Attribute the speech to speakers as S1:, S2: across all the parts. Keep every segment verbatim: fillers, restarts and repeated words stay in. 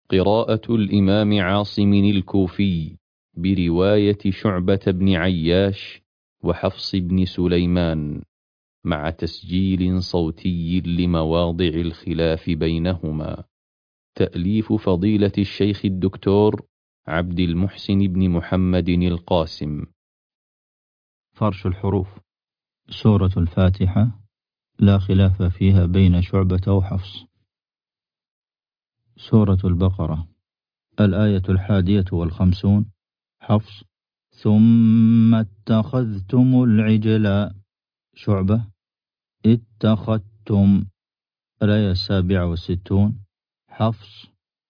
S1: قراءة الإمام عاصم الكوفي برواية شعبة بن عياش وحفص بن سليمان، مع تسجيل صوتي لمواضع الخلاف بينهما. تأليف فضيلة الشيخ الدكتور عبد المحسن بن محمد القاسم.
S2: فرش الحروف. سورة الفاتحة لا خلاف فيها بين شعبة وحفص. سورة البقرة الآية الحادية والخمسون. حفص ثم اتخذتم العجل. شعبة اتخذتم. الآية السابعة والستون. حفص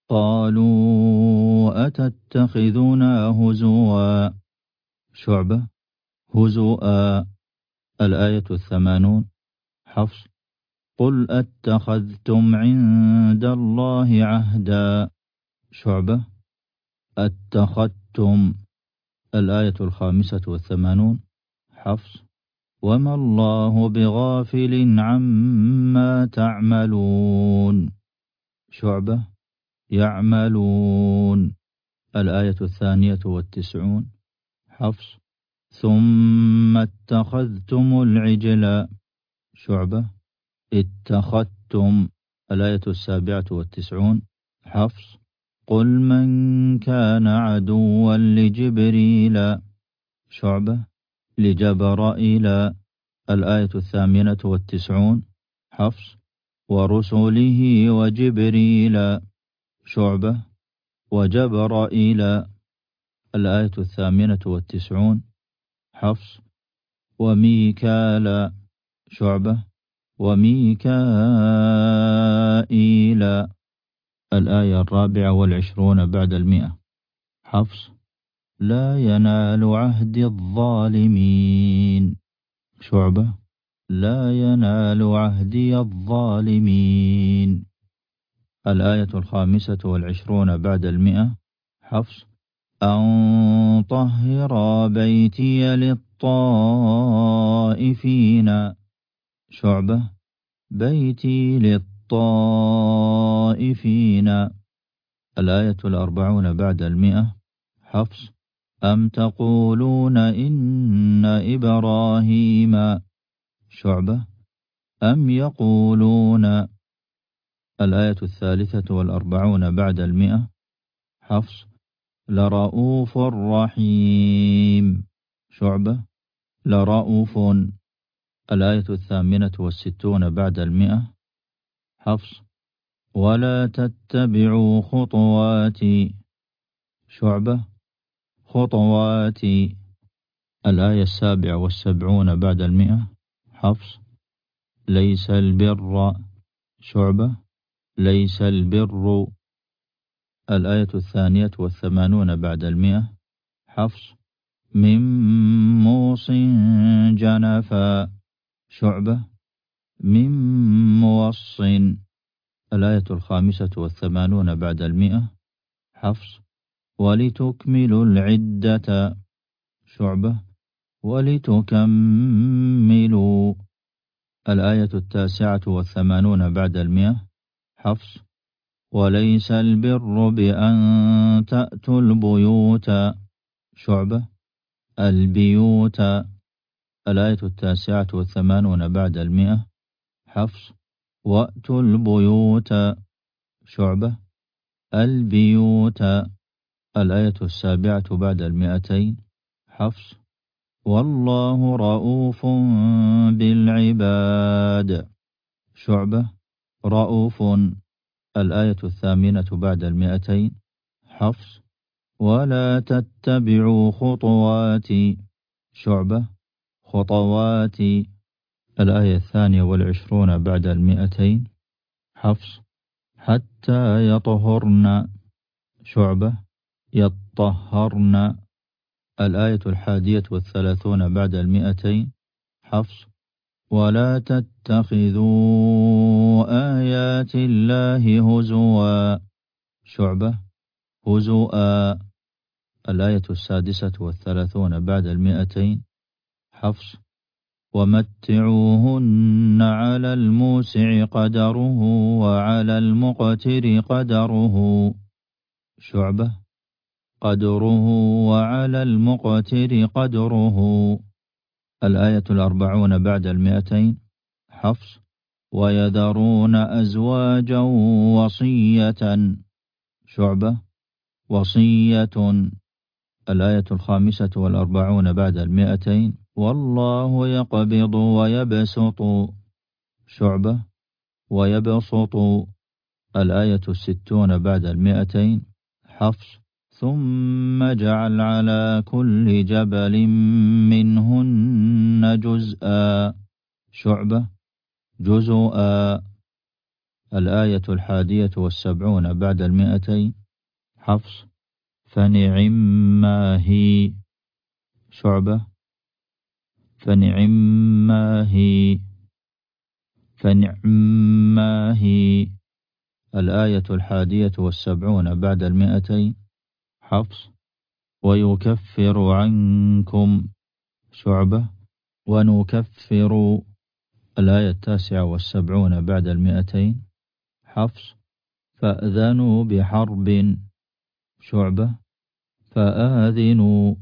S2: قالوا أتتخذنا هزوا. شعبة هزؤا. الآية الثمانون. حفص قل أتخذتم عند الله عهدا. شعبة أتخذتم. الآية الخامسة والثمانون. حفص وما الله بغافل عما تعملون. شعبة يعملون. الآية الثانية والتسعون. حفص ثم اتخذتم العجل. شعبة اتخذتم. الآية السابعة والتسعون. حفص قل من كان عدوا لجبريل. شعبة لجبرائيل. الآية الثامنة والتسعون. حفص ورسله وجبريل. شعبة وجبرائيل. الآية الثامنة والتسعون. حفص وميكال. شعبة وميكائيل. الآية الرابعة والعشرون بعد المئة. حفص لا ينال عهد الظالمين. شعبة لا ينال عهدي الظالمين. الآية الخامسة والعشرون بعد المئة. حفص أن طهر بيتي للطائفين. شعبة بيتي للطائفين. الآية الأربعون بعد المئة. حفص أم تقولون إن إبراهيم. شعبة أم يقولون. الآية الثالثة والأربعون بعد المئة. حفص لرؤوف رحيم. شعبة لرؤوف. الآية الثامنة والستون بعد المئة. حفص ولا تتبعوا خطواتي. شعبة خطواتي. الآية السابعة والسبعون بعد المئة. حفص ليس البر. شعبة ليس البر. الآية الثانية والثمانون بعد المئة. حفص من موص جنفا. شعبة من موص. الآية الخامسة والثمانون بعد المئة. حفص ولتكملوا العدة. شعبة ولتكملوا. الآية التاسعة والثمانون بعد المئة. حفص وليس البر بأن تأتوا البيوت. شعبة البيوت. الآية التاسعة والثمانون بعد المئة. حفص وأتوا البيوت. شعبة البيوت. الآية السابعة بعد المئتين. حفص والله رؤوف بالعباد. شعبة رؤوف. الآية الثامنة بعد المئتين. حفص ولا تتبعوا خطواتي. شعبة خطواتي. الآية الثانية والعشرون بعد المئتين. حفص حتى يطهرن. شعبة يطهرن. الآية الحادية والثلاثون بعد المئتين. حفص ولا تتخذوا آيات الله هزوا. شعبة هزؤا. الآية السادسة والثلاثون بعد المئتين. حفص ومتعوهن على الموسع قدره وعلى المقتر قدره. شعبة قدره وعلى المقتر قدره. الآية الأربعون بعد المئتين. حفص ويذرون أزواجا وصية. شعبة وصية. الآية الخامسة والأربعون بعد المئتين. والله يقبض ويبسط. شعبة ويبسط. الآية الستون بعد المئتين. حفص ثم جعل على كل جبل منهن جزءا. شعبة جزءا. الآية الحادية والسبعون بعد المئتين. حفص فنعم ما هي. شعبة فنعم ما هي. فنعم ما هي. الآية الحادية والسبعون بعد المئتين. حفص ويكفر عنكم. شعبة ونكفر. الآية التاسعة والسبعون بعد المئتين. حفص فأذنوا بحرب. شعبة فآذنوا.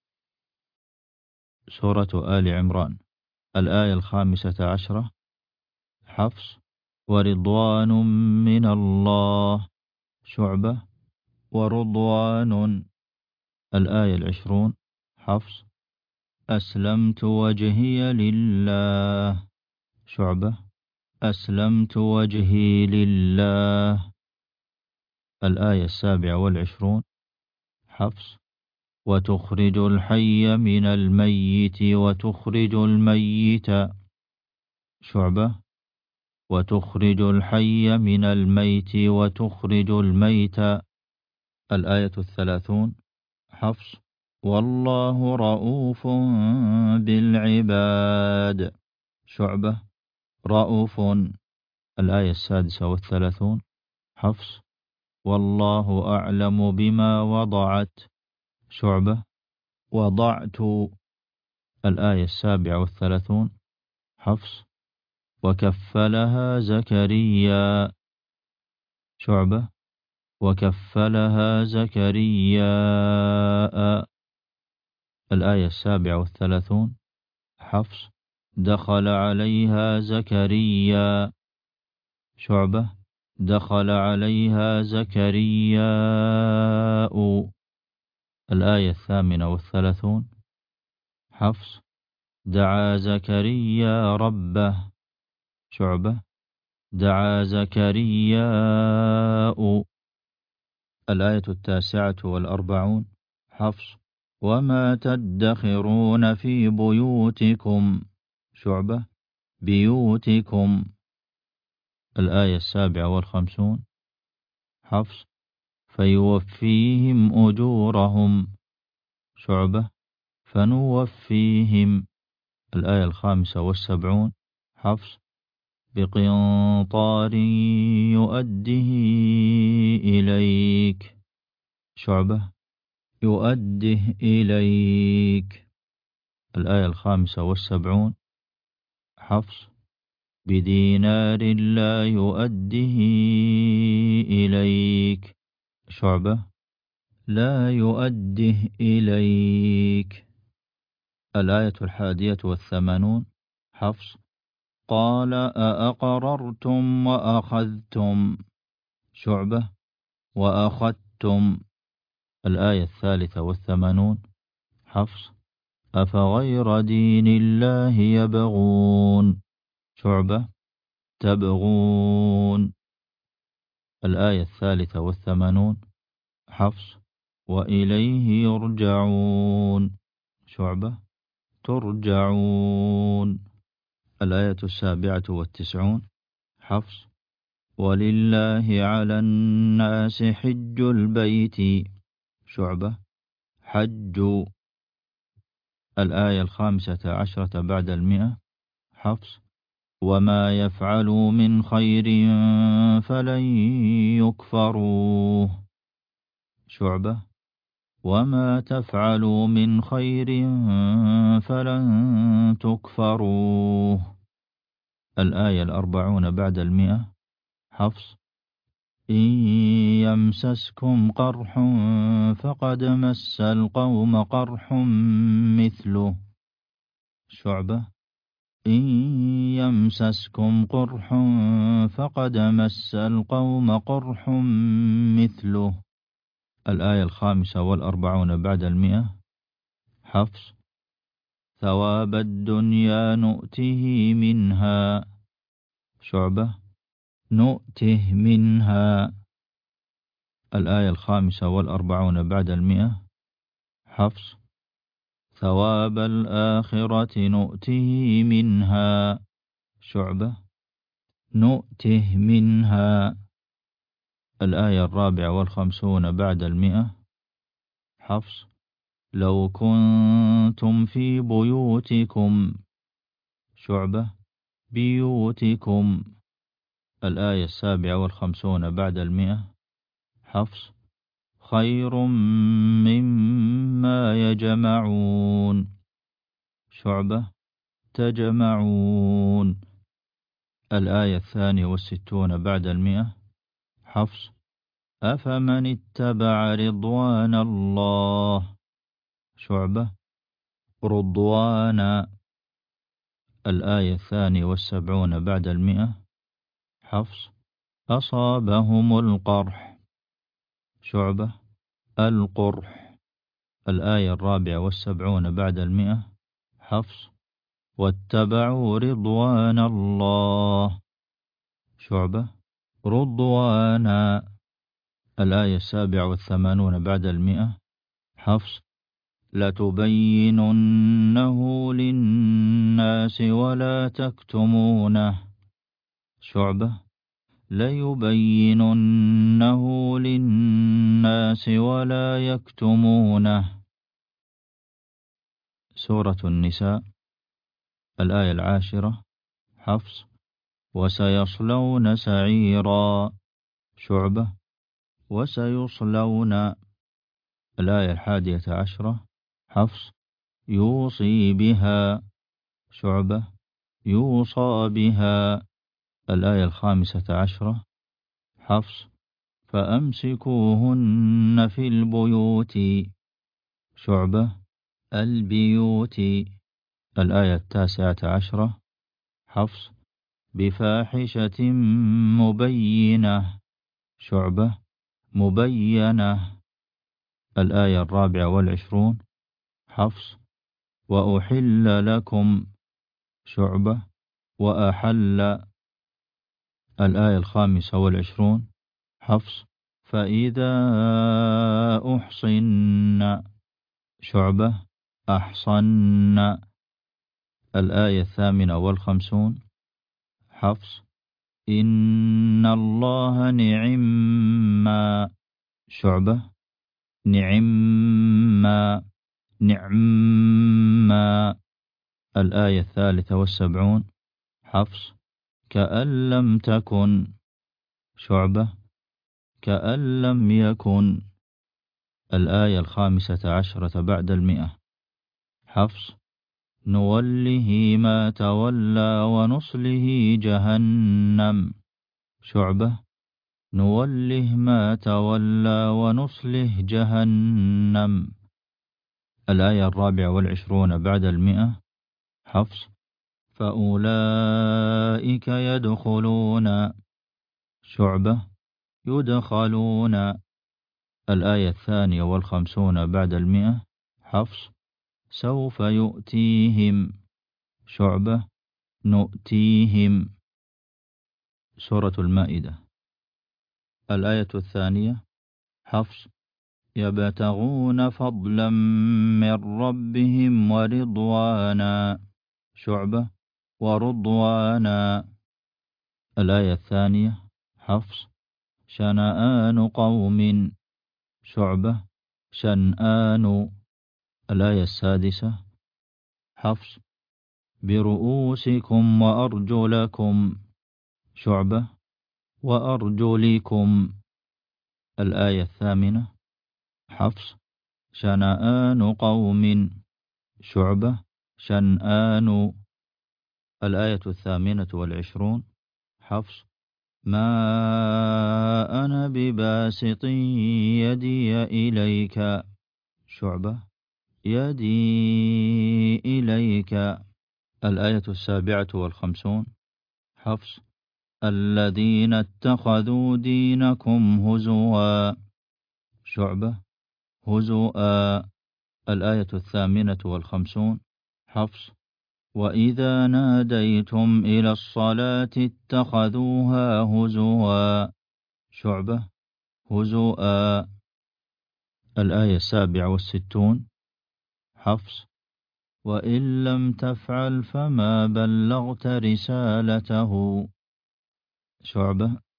S2: سورة آل عمران الآية الخامسة عشرة. حفص ورضوان من الله. شعبة ورضوان. الآية العشرون. حفص أسلمت وجهي لله. شعبة أسلمت وجهي لله. الآية السابعة والعشرون. حفص وتخرج الحي من الميت وتخرج الميت. شعبة وتخرج الحي من الميت وتخرج الميت. الآية الثلاثون. حفص والله رؤوف بالعباد. شعبة رؤوف. الآية السادسة والثلاثون. حفص والله أعلم بما وضعت. شعبة وضعت. الآية السابعة والثلاثون. حفص وكفلها زكريا. شعبة وكفلها زكريا. الآية السابعة والثلاثون. حفص دخل عليها زكريا. شعبة دخل عليها زكريا. الآية الثامنة والثلاثون. حفص دعا زكريا ربه. شعبة دعا زكريا. الآية التاسعة والأربعون. حفص وما تدخرون في بيوتكم. شعبة بيوتكم. الآية السابعة والخمسون. حفص فيوفيهم أجورهم. شعبة فنوفيهم. الآية الخامسة والسبعون. حفص بقنطار يؤده إليك. شعبة يؤده إليك. الآية الخامسة والسبعون. حفص بدينار لا يؤده إليك. شعبة لا يؤده إليك. الآية الحادية والثمانون. حفص قال أأقررتم وأخذتم. شعبة وأخذتم. الآية الثالثة والثمانون. حفص أفغير دين الله يبغون. شعبة تبغون. الآية الثالثة والثمانون. حفص وإليه يرجعون. شعبة ترجعون. الآية السابعة والتسعون. حفص ولله على الناس حج البيت. شعبة حج. الآية الخامسة عشرة بعد المئة. حفص وما يفعلوا من خير فلن يكفروه. شعبة وما تفعلوا من خير فلن تكفروه. الآية الأربعون بعد المئة. حفص إن يمسسكم قرح فقد مس القوم قرح مثله. شعبة إن يمسسكم قرح فقد مس القوم قرح مثله. الآية الخامسة والأربعون بعد المئة. حفص ثواب الدنيا نؤته منها. شعبة نؤته منها. الآية الخامسة والأربعون بعد المئة. حفص ثواب الآخرة نؤته منها. شعبة نؤته منها. الآية الرابعة والخمسون بعد المئة. حفص لو كنتم في بيوتكم. شعبة بيوتكم. الآية السابعة والخمسون بعد المئة. حفص خير مما يجمعون. شعبة تجمعون. الآية الثانية والستون بعد المئة. حفص أفمن اتبع رضوان الله. شعبة رضوانا. الآية الثانية والسبعون بعد المئة. حفص أصابهم القرح. شعبة القرح. الآية الرابعة والسبعون بعد المئة. حفص واتبعوا رضوان الله. شعبة رضوانا. الآية السابعة والثمانون بعد المئة. حفص لتبيننه للناس ولا تكتمونه. شعبة ليبيننه للناس ولا يكتمونه. سورة النساء الآية العاشرة. حفص وسيصلون سعيرا. شعبة وسيصلون. الآية الحادية عشرة. حفص يوصي بها. شعبة يوصى بها. الآية الخامسة عشرة. حفص فأمسكوهن في البيوت. شعبة البيوت. الآية التاسعة عشرة. حفص بفاحشة مبينة. شعبة مبينة. الآية الرابعة والعشرون. حفص وأحل لكم. شعبة وأحل. الآية الخامسة والعشرون. حفص فإذا أحصن. شعبة أحصن. الآية الثامنة والخمسون. حفص إن الله نعم ما. شعبة نعم ما نعم ما. الآية الثالثة والسبعون. حفص كأن لم تكن. شعبة كأن لم يكن. الآية الخامسة عشرة بعد المئة. حفص نوله ما تولى ونصله جهنم. شعبة نوله ما تولى ونصله جهنم. الآية الرابعة والعشرون بعد المئة. حفص فأولئك يدخلون. شعبة يدخلون. الآية الثانية والخمسون بعد المئة. حفص سوف يؤتيهم. شعبة نؤتيهم. سورة المائدة الآية الثانية. حفص يبتغون فضلا من ربهم ورضوانا. شعبة ورضوانا. الآية الثانية. حفص شنآن قوم. شعبة شنآن. الآية السادسة. حفص برؤوسكم وأرجلكم. شعبة وأرجلكم. الآية الثامنة. حفص شنآن قوم. شعبة شنآن. الآية الثامنة والعشرون. حفص ما أنا بباسط يدي إليك. شعبة يدي إليك. الآية السابعة والخمسون. حفص الذين اتخذوا دينكم هزوا. شعبة هزوا. الآية الثامنة والخمسون. حفص وإذا ناديتم إلى الصلاة اتخذوها هزوا. شعبة هزوا. الآية السابعة والستون. حفص وإن لم تفعل فما بلغت رسالته. شعبة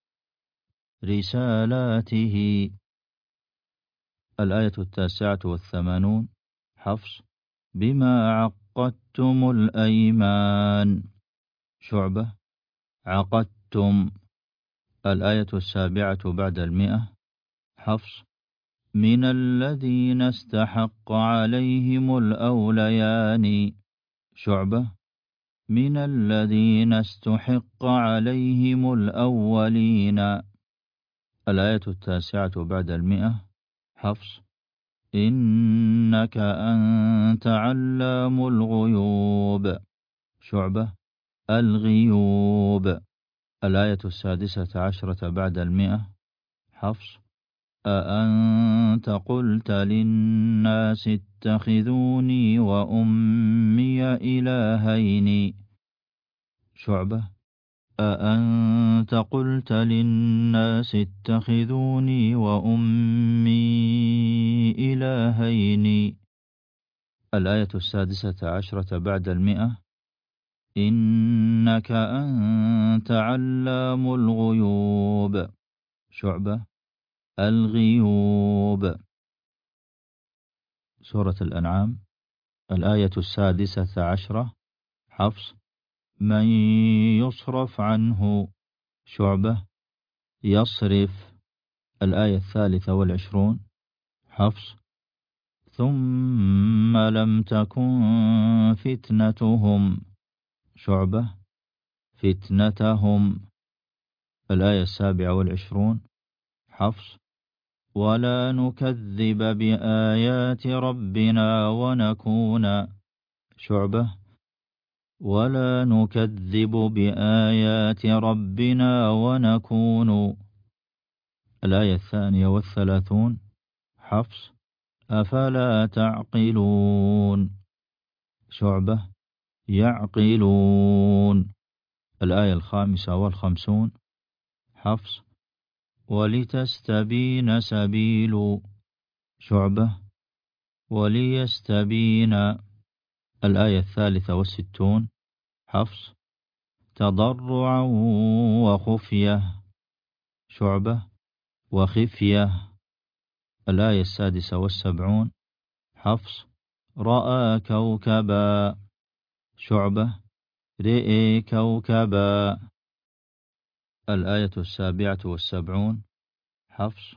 S2: رسالاته. الآية التاسعة والثمانون. حفص بما عقدتم الأيمان. شعبة عقدتم. الآية السابعة بعد المئة. حفص من الذين استحق عليهم الأوليان. شعبة من الذين استحق عليهم الأولين. الآية التاسعة بعد المئة. حفص إنك أنت علام الغيوب. شعبة الغيوب. الآية السادسة عشرة بعد المئة. حفص أأنت قلت للناس اتخذوني وأمي إلهين. شعبة أأنت قلت للناس اتخذوني وأمي إلهين. الآية السادسة عشرة بعد المئة. إنك أنت علام الغيوب. شعبة الغيوب. سورة الأنعام. الآية السادسة عشرة. حفص من يصرف عنه. شعبة يصرف. الآية الثالثة والعشرون. حفص ثم لم تكن فتنتهم. شعبة فتنتهم. الآية السابعة والعشرون. حفص ولا نكذب بآيات ربنا ونكون. شعبة ولا نكذب بآيات ربنا ونكون. الآية الثانية والثلاثون. حفص أفلا تعقلون. شعبة يعقلون. الآية الخامسة والخمسون. حفص ولتستبين سبيل. شعبة وليستبين. الآية الثالثة والستون. حفص تضرعا وخفية. شعبة وخفية. الآية السادسة والسبعون. حفص رأى كوكبا. شعبة رئي كوكبا. الآية السابعة والسبعون. حفص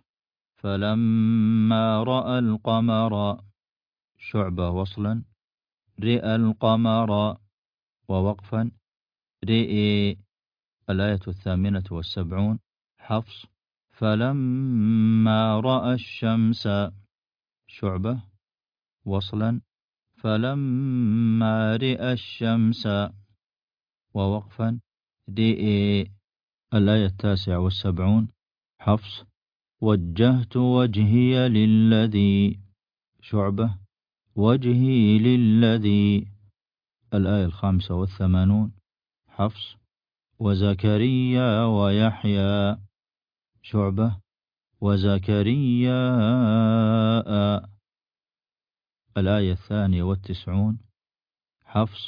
S2: فلما رأى القمر. شعبة وصلا رئى القمر ووقفا رئي. الآية الثامنة والسبعون. حفص فلما رأى الشمس. شعبة وصلا فلما رئى الشمس ووقفا رئي. الآية التاسعة والسبعون. حفص وجهت وجهي للذي. شعبة وجهي للذي. الآية الخامسة والثمانون. حفص وزكريا ويحيى. شعبة وزكريا. الآية الثانية والتسعون. حفص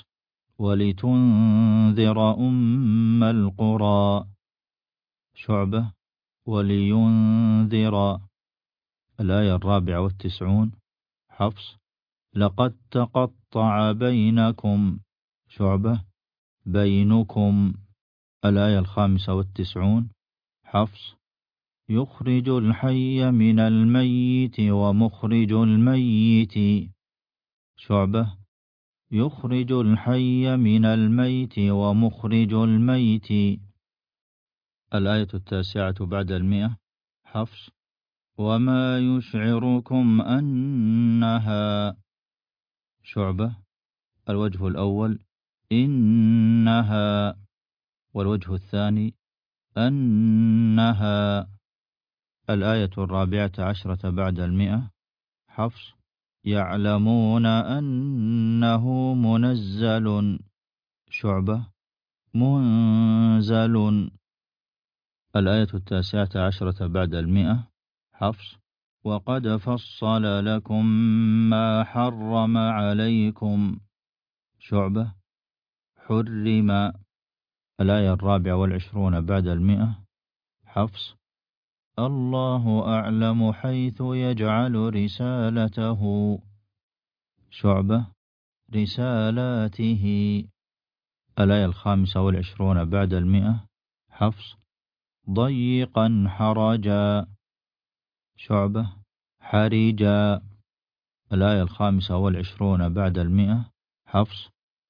S2: ولتنذر أم القرى. شعبة ولينذر. الآية الرابعة والتسعون. حفص لقد تقطع بينكم. شعبة بينكم. الآية الخامسة والتسعون. حفص يخرج الحي من الميت ومخرج الميت. شعبة يخرج الحي من الميت ومخرج الميت. الآية التاسعة بعد المئة. حفص. وما يشعركم أنها. شعبة. الوجه الأول إنها، والوجه الثاني أنها. الآية الرابعة عشرة بعد المئة. حفص. يعلمون أنه منزل. شعبة. منزل. الآية التاسعة عشرة بعد المئة. حفص. وقد فصل لكم ما حرم عليكم. شعبة. حرم. الآية الرابعة والعشرون بعد المئة. حفص. الله أعلم حيث يجعل رسالته. شعبة. رسالاته. الآية الخامسة والعشرون بعد المئة. حفص. ضيقا حرجا. شعبة. حرجا. الآية الخامسة والعشرون بعد المئة. حفص.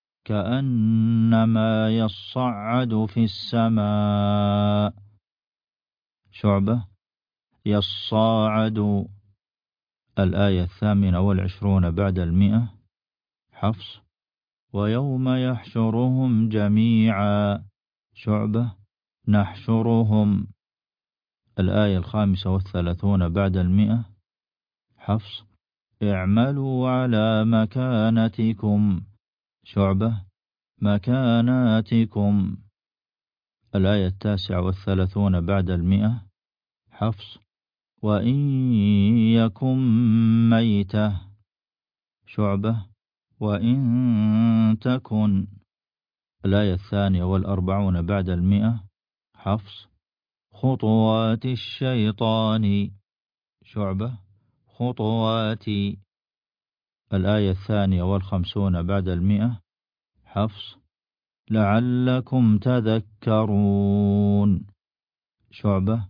S2: كأنما يصعد في السماء. شعبة. يصاعد. الآية الثامنة والعشرون بعد المئة. حفص. ويوم يحشرهم جميعا. شعبة. نحشرهم. الآية الخامسة والثلاثون بعد المئة. حفص. اعملوا على مكانتكم. شعبة. مكاناتكم. الآية التاسعة والثلاثون بعد المئة. حفص. وإن يكن ميتة. شعبة. وإن تكن. الآية الثانية والأربعون بعد المئة. حفص. خطوات الشيطان. شعبة. خطوات. الآية الثانية والخمسون بعد المئة. حفص. لعلكم تذكرون. شعبة.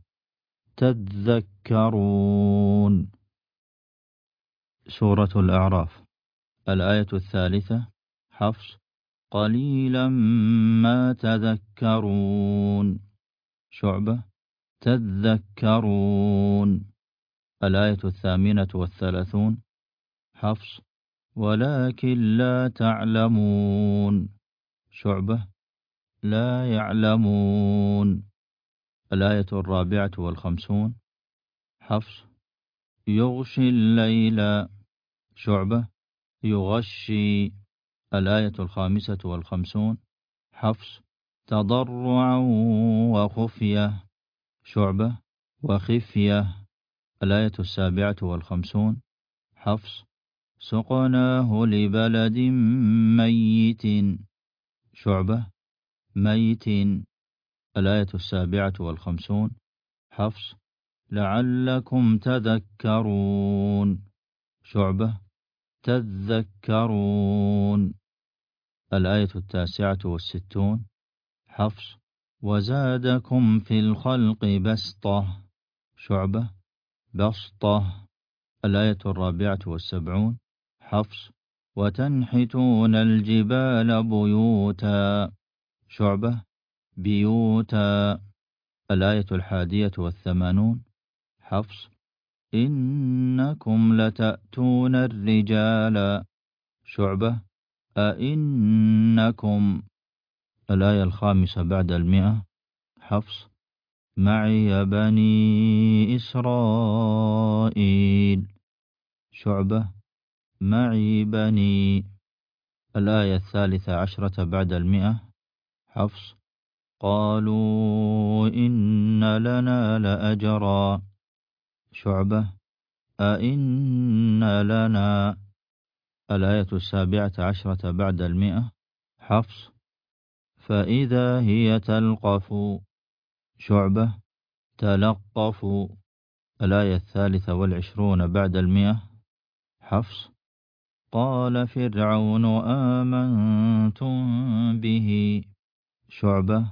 S2: تذكرون. سورة الأعراف. الآية الثالثة. حفص. قليلا ما تذكرون. شعبة. تذكرون. الآية الثامنة والثلاثون. حفص. ولكن لا تعلمون. شعبة. لا يعلمون. الآية الرابعة والخمسون. حفص. يغشي الليل. شعبة. يغشي. الآية الخامسة والخمسون. حفص. تضرعا وخفية. شعبة. وخفية. الآية السابعة والخمسون. حفص. سقناه لبلد ميت. شعبة. ميت. الآية السابعة والخمسون. حفص. لعلكم تذكرون. شعبة. تذكرون. الآية التاسعة والستون. حفص. وزادكم في الخلق بسطة. شعبة. بسطة. الآية الرابعة والسبعون. حفص. وتنحتون الجبال بيوتا. شعبة. بيوتا. الآية الحادية والثمانون. حفص. إنكم لتأتون الرجال. شعبة. أئنكم. الآية الخامسة بعد المئة. حفص. معي بني إسرائيل. شعبة. معي بني. الآية الثالثة عشرة بعد المئة. حفص. قالوا إن لنا لأجرا. شعبة. أئن لنا. الآية السابعة عشرة بعد المئة. حفص. فإذا هي تلقف. شعبة. تلقف. الآية الثالثة والعشرون بعد المئة. حفص. قال فرعون آمنتم به. شعبة.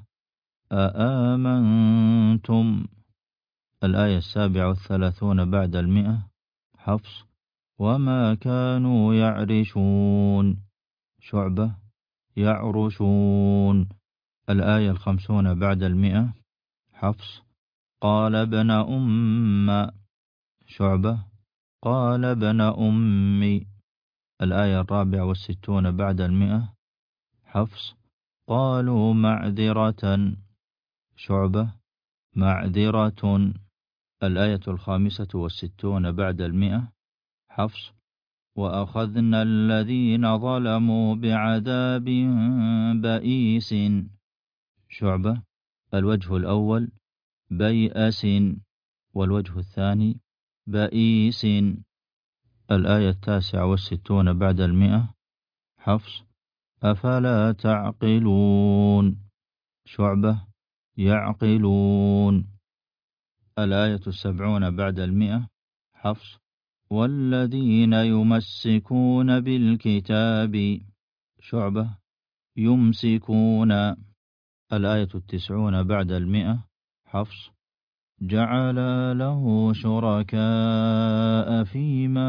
S2: أآمنتم. الآية السابعة والثلاثون بعد المئة. حفص. وما كانوا يعرشون. شعبة. يعرشون. الآية الخمسون بعد المئة. حفص قال ابن أم. شعبة قال ابن أمي. الآية الرابعة والستون بعد المئة. حفص قالوا معذرة. شعبة معذرة. الآية الخامسة والستون بعد المئة. حفص وأخذنا الذين ظلموا بعذاب بئيس. شعبة الوجه الأول بيأس، والوجه الثاني بئيس. الآية التاسعة والستون بعد المئة. حفص أفلا تعقلون. شعبة يعقلون. الآية السبعون بعد المئة. حفص والذين يمسكون بالكتاب. شعبة يمسكون. الآية التسعون بعد المئة. حفص جعل له شركاء فيما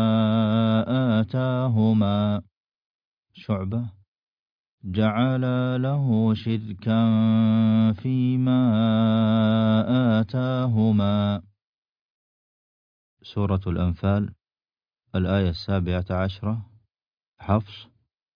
S2: آتاهما. شعبة جعل له شركا فيما آتاهما. سورة الأنفال الآية السابعة عشرة. حفص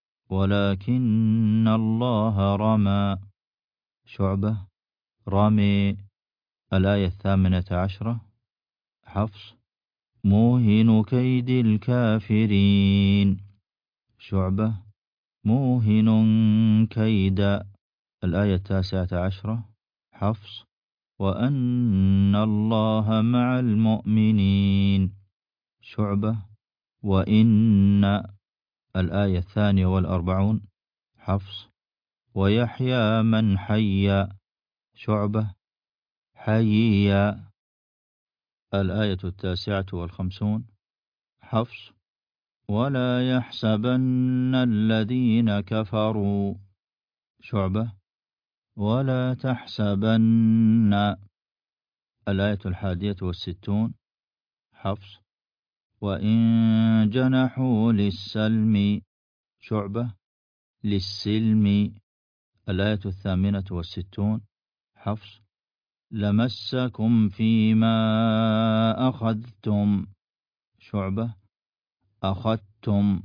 S2: ولكن الله رمى. شعبة رمي. الآية الثامنة عشرة. حفص موهن كيد الكافرين. شعبة موهن كيد. الآية التاسعة عشرة. حفص وأن الله مع المؤمنين. شعبة وإن. الآية الثانية والأربعون. حفص ويحيى من حي. شعبة حيي. الآية التاسعة والخمسون. حفص ولا يحسبن الذين كفروا. شعبة ولا تحسبن. الآية الحادية والستون. حفص وإن جنحوا للسلم. شعبة للسلم. الآية الثامنة والستون. حفص لمسكم فيما أخذتم. شعبة أخذتم.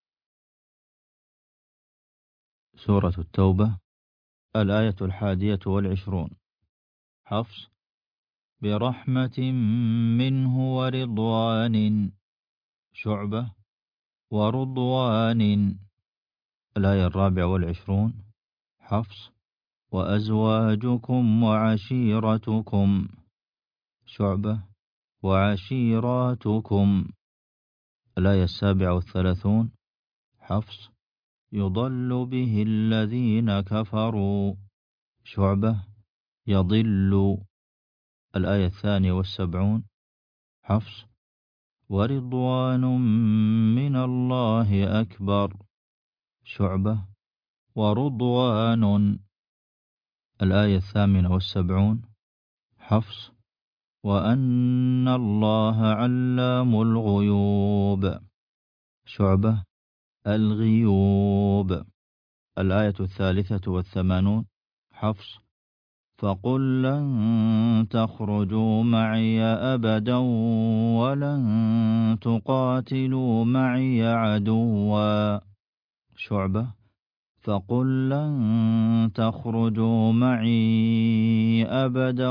S2: سورة التوبة الآية الحادية والعشرون. حفص برحمة منه ورضوان. شعبة ورضوان. الآية الرابعة والعشرون. حفص وأزواجكم وعشيرتكم. شعبة وعشيراتكم. الآية السابعة والثلاثون. حفص يضل به الذين كفروا. شعبة يضل. الآية الثانية والسبعون. حفص ورضوان من الله أكبر. شعبة ورضوان. الآية الثامنة والسبعون. حفص وأن الله علام الغيوب. شعبة الغيوب. الآية الثالثة والثمانون. حفص فقل لن تخرجوا معي أبدا ولن تقاتلوا معي عدوا. شعبة فقل لن تخرجوا معي أبدا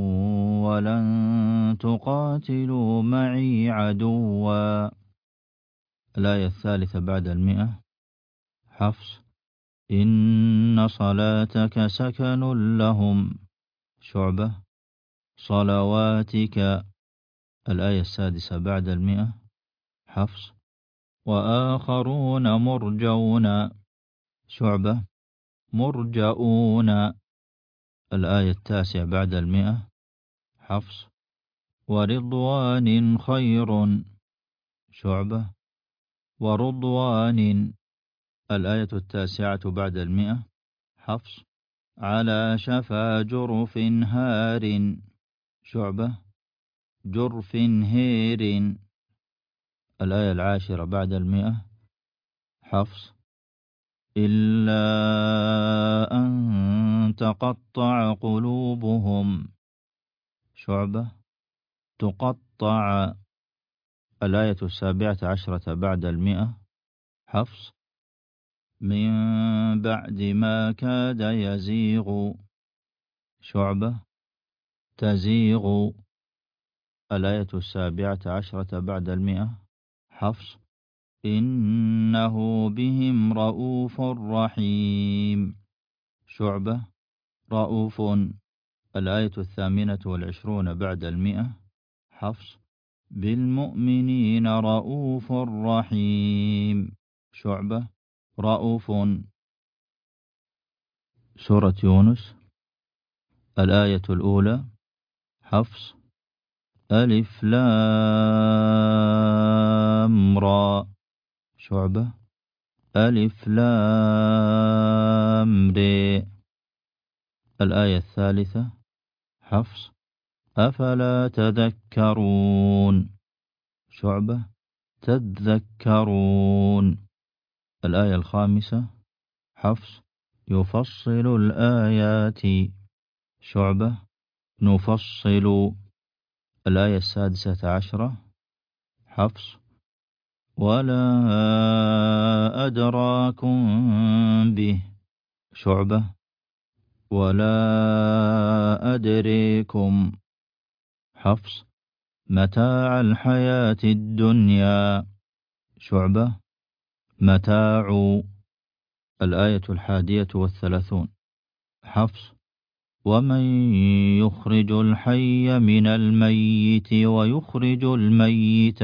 S2: ولن تقاتلوا معي عدوا. الآية الثالثة بعد المئة. حفص إن صلاتك سكن لهم. شعبة صلواتك. الآية السادسة بعد المئة. حفص وآخرون مرجون. شعبة مرجؤون. الآية التاسعة بعد المئة. حفص ورضوان خير. شعبة ورضوان. الآية التاسعة بعد المئة. حفص على شفا جرف هار. شعبة جرف هير. الآية العاشرة بعد المئة. حفص إلا أن تقطع قلوبهم. شعبة تقطع. الآية السابعة عشرة بعد المئة حفص من بعد ما كاد يزيغ. شعبة تزيغ. الآية السابعة عشرة بعد المئة حفص إنه بهم رؤوف رحيم. شعبة رؤوف. الآية الثامنة والعشرون بعد المئة حفص بالمؤمنين رؤوف رحيم. شعبة رؤوف. سورة يونس الآية الأولى حفص ألف لام را. شعبة ألف لام ر. الآية الثالثة حفص أفلا تذكرون. شعبة تذكرون. الآية الخامسة حفص يفصل الآيات. شعبة نفصل. الآية السادسة عشرة حفص ولا أدراكم به. شعبة ولا أدريكم. حفص متاع الحياة الدنيا. شعبة متاع. الآية الحادية والثلاثون حفص ومن يخرج الحي من الميت ويخرج الميت.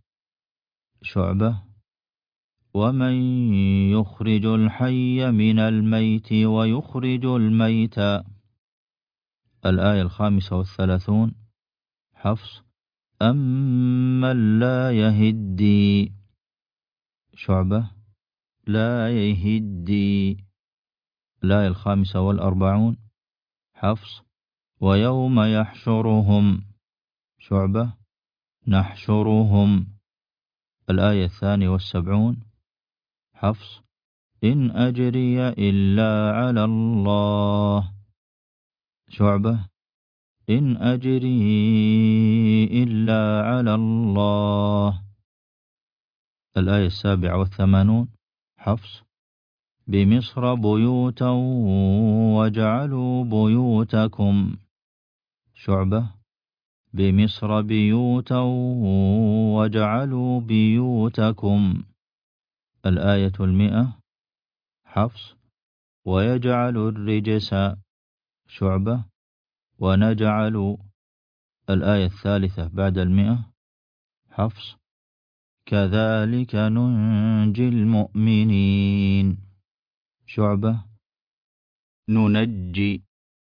S2: شعبة ومن يخرج الحي من الميت ويخرج الميت. الآية الخامسة والثلاثون حفص أمن لا يهدي. شعبة لا يهدي. الآية الخامسة والأربعون حفص ويوم يحشرهم. شعبة نحشرهم. الآية الثانية والسبعون حفص إن أجري إلا على الله. شعبة إن أجري إلا على الله. الآية السابعة والثمانون حفص بمصر بيوتا وجعلوا بيوتكم. شعبة بمصر بيوتا وجعلوا بيوتكم. الآية المئة حفص ويجعل الرجس. شعبة ونجعل. الآية الثالثة بعد المئة حفص كذلك ننجي المؤمنين. شعبة ننجي.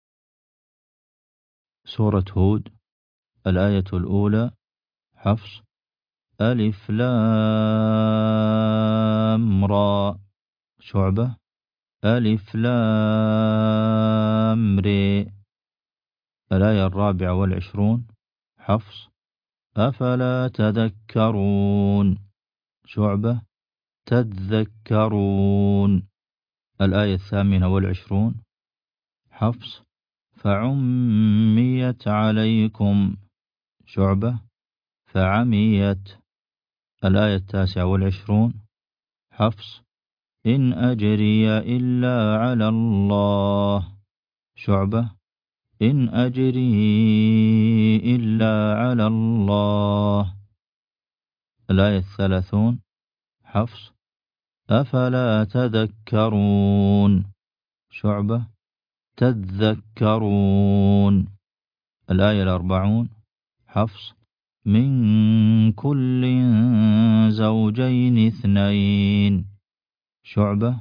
S2: سورة هود الآية الأولى حفص ألف لام را. شعبة ألف لام ر. الآية الرابعة والعشرون حفص أفلا تذكرون. شعبة تذكرون. الآية الثامنة والعشرون حفص فعميت عليكم. شعبة فعميت. الآية التاسعة والعشرون حفص إن أجري إلا على الله. شعبة إن أجري إلا على الله. الآية الثلاثون حفص أفلا تذكرون. شعبة تذكرون. الآية الأربعون حفص من كل زوجين اثنين. شعبة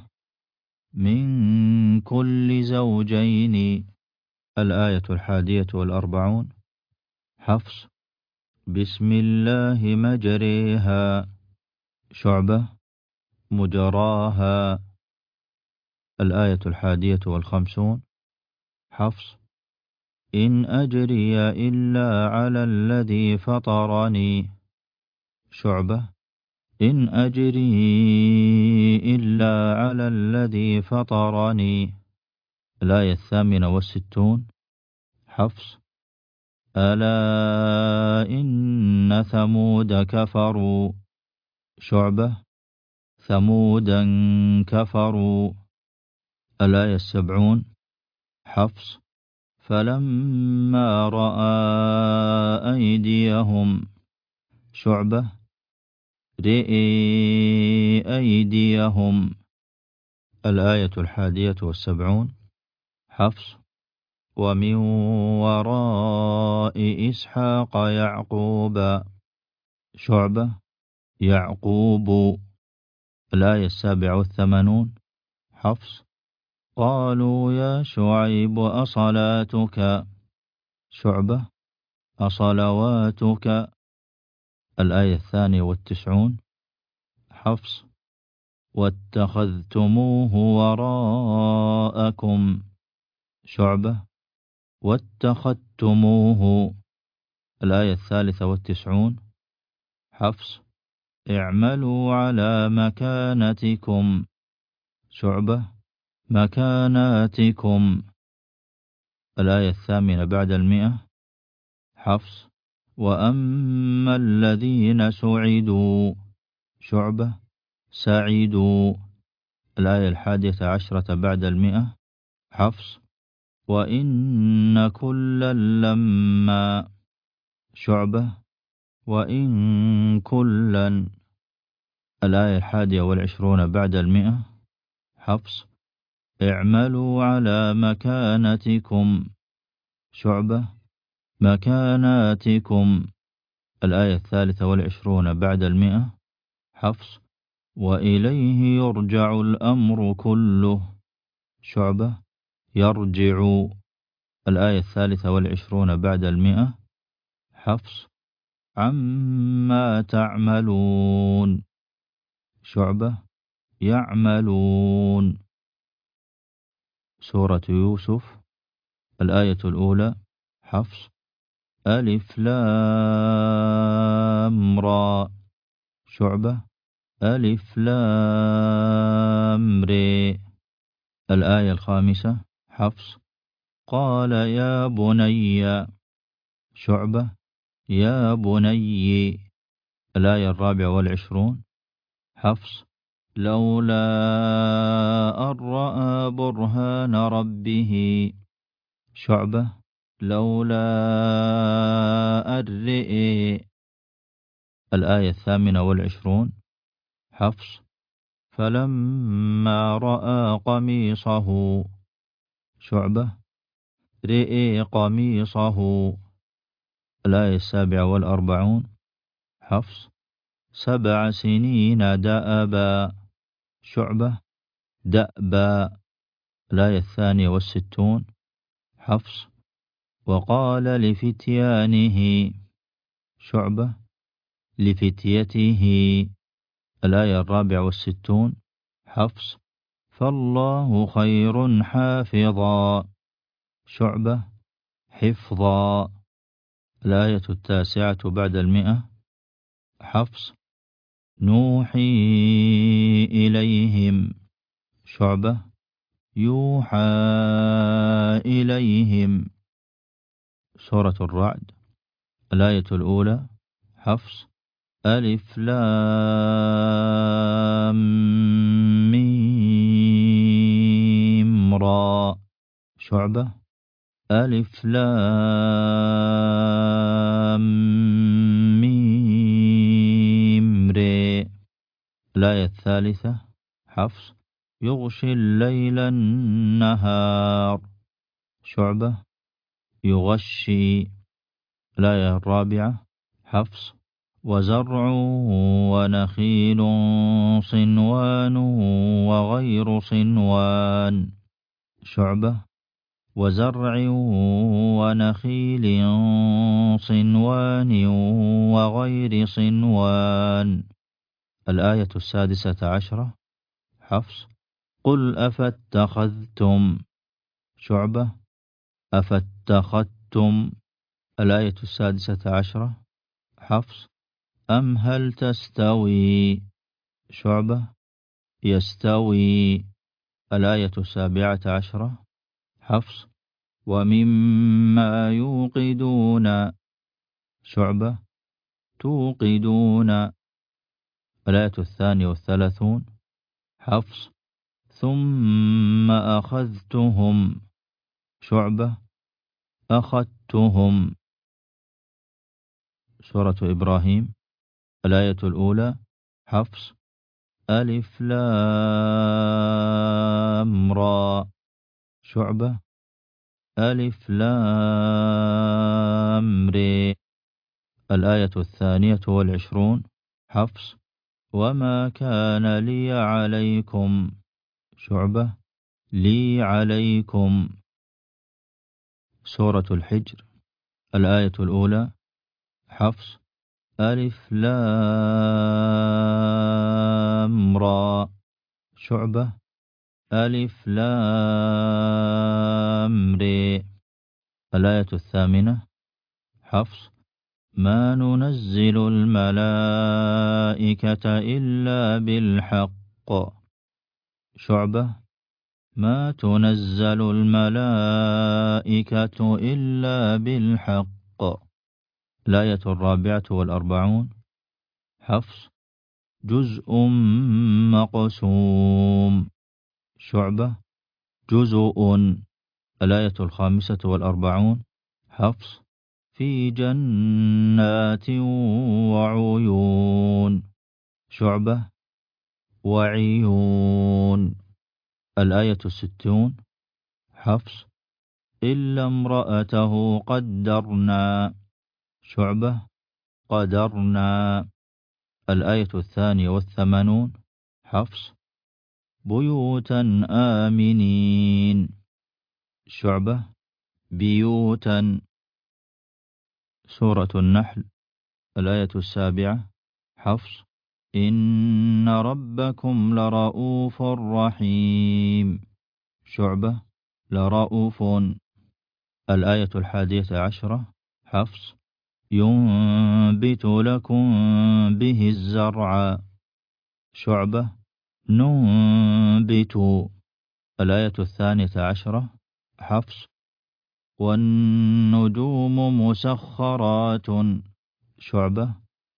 S2: من كل زوجين. الآية الحادية والأربعون حفص بسم الله مجريها. شعبة مجراها. الآية الحادية والخمسون حفص إن أجري إلا على الذي فطرني. شعبة إن أجري إلا على الذي فطرني. الآية الثامنة والستون حفص ألا إن ثمود كفروا. شعبة ثمودا كفروا. الآية السبعون حفص فلما رأى أيديهم. شعبة رئي أيديهم. الآية الحادية والسبعون حفص ومن وراء إسحاق يعقوب. شعبة يعقوب. الآية السابعة والثمانون حفص قالوا يا شعيب أصلاتك. شعبة أصلواتك. الآية الثانية والتسعون حفص واتخذتموه وراءكم. شعبة واتخذتموه. الآية الثالثة والتسعون حفص اعملوا على مكانتكم. شعبة مكاناتكم. الآية الثامنة بعد المئة حفص وأما الذين سعدوا. شعبة سعدوا. الآية الحادية عشرة بعد المئة حفص وإن كلا لما. شعبة وإن كلا. الآية الحادية والعشرون بعد المئة حفص اعملوا على مكانتكم. شعبة مكاناتكم. الآية الثالثة والعشرون بعد المئة حفص وإليه يرجع الأمر كله. شعبة يرجع. الآية الثالثة والعشرون بعد المئة حفص عما تعملون. شعبة يعملون. سورة يوسف الآية الأولى حفص ألف لام را. شعبة ألف لام ري. الآية الخامسة حفص قال يا بني. شعبة يا بني. الآية الرابعة والعشرون حفص لولا أن رأى برهان ربه. شعبة لولا أرئي. الآية الثامنة والعشرون حفص فلما رأى قميصه. شعبة رئي قميصه. الآية السابعة والأربعون حفص سبع سنين دأبا. شعبة دأبا. الآية الثانية والستون حفص وقال لفتيانه. شعبة لفتيته. الآية الرابعة والستون حفص فالله خير حافظا. شعبة حفظا. الآية التاسعة بعد المئة حفص نوحي إليهم. شعبة يوحى إليهم. سورة الرعد الآية الأولى حفص ألف لام ميم را. شعبة ألف لام ميم ري. الآية الثالثة حفص يغشي الليل النهار. شعبة يغشي. الآية الرابعة حفص وزرع ونخيل صنوان وغير صنوان. شعبة وزرع ونخيل صنوان وغير صنوان. الآية السادسة عشرة حفص قل أفاتخذتم. شعبة أفاتخذتم. الآية السادسة عشرة حفص أم هل تستوي. شعبة يستوي. الآية السابعة عشرة حفص ومما يوقدون شعبة توقدون. الآية الثانية والثلاثون حفص ثم أخذتهم شعبة أخذتهم. سورة إبراهيم الآية الأولى حفص ألف لام را شعبة ألف لام ري. الآية الثانية والعشرون حفص وما كان لي عليكم شعبة لي عليكم. سورة الحجر الآية الأولى حفص ألف لام را شعبة ألف لام ري. الآية الثامنة حفص ما ننزل الملائكة إلا بالحق شعبة ما تنزل الملائكة إلا بالحق. الآية الرابعة والأربعون حفص جزء مقسوم شعبة جزء. الآية الخامسة والأربعون حفص في جنات وعيون شعبة وعيون. الآية الستون حفص إلا امرأته قدرنا شعبة قدرنا. الآية الثانية والثمانون حفص بيوتا آمنين شعبة بيوتا. سورة النحل الآية السابعة حفص إن ربكم لرؤوف رحيم شعبة لرؤوف. الآية الحادية عشرة حفص ينبت لكم به الزرع شعبة ننبت. الآية الثانية عشرة حفص والنجوم مسخرات شعبة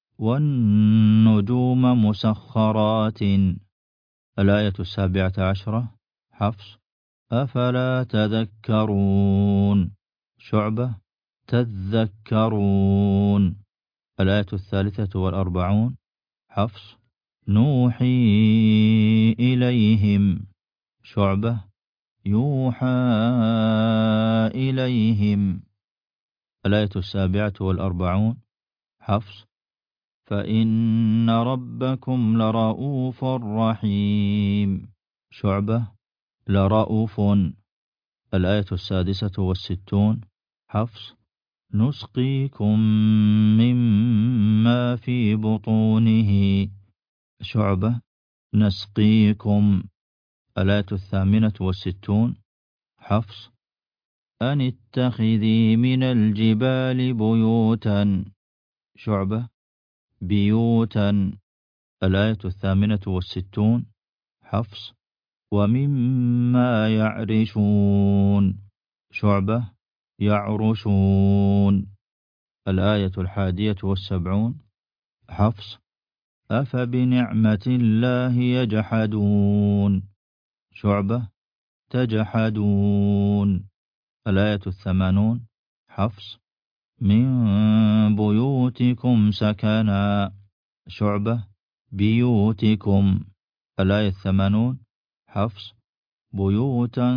S2: والنجوم مسخرات. الآية السابعة عشرة حفص أفلا تذكرون شعبة تذكرون. الآية الثالثة والأربعون حفص نوحي إليهم شعبة يوحى إليهم. الآية السابعة والأربعون حفص فإن ربكم لرؤوف رحيم شعبة لرؤوف. الآية السادسة والستون حفص نسقيكم مما في بطونه شعبة نسقيكم. الآية الثامنة والستون حفص أن اتخذي من الجبال بيوتا شعبة بيوتا. الآية الثامنة والستون حفص ومما يعرشون شعبة يعرشون. الآية الحادية والسبعون حفص أفبنعمة الله يجحدون شعبة تجحدون. الآية الثمانون حفص من بيوتكم سكنا شعبة بيوتكم. الآية الثمانون حفص بيوتا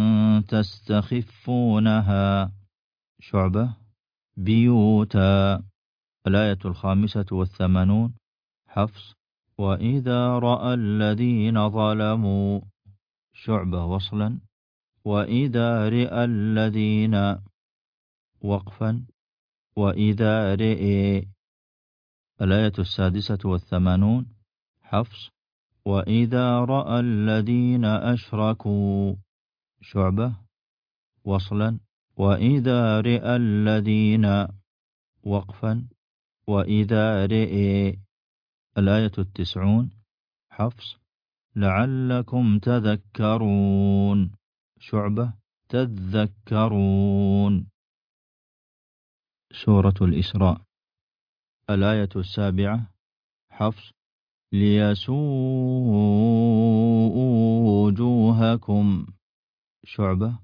S2: تستخفونها شعبة بيوتا. الآية الخامسة والثمانون حفص وإذا رأى الذين ظلموا شعبة وصلا وإذا رأى الذين وقفا وإذا رئي. الآية السادسة والثمانون حفص وإذا رأى الذين أشركوا شعبة وصلا وإذا رأى الذين وقفا وإذا رئي. الآية التسعون حفص لعلكم تذكرون شعبة تذكرون. سورة الإسراء. الآية السابعة. حفص. ليسوءوا وجوهكم. شعبة.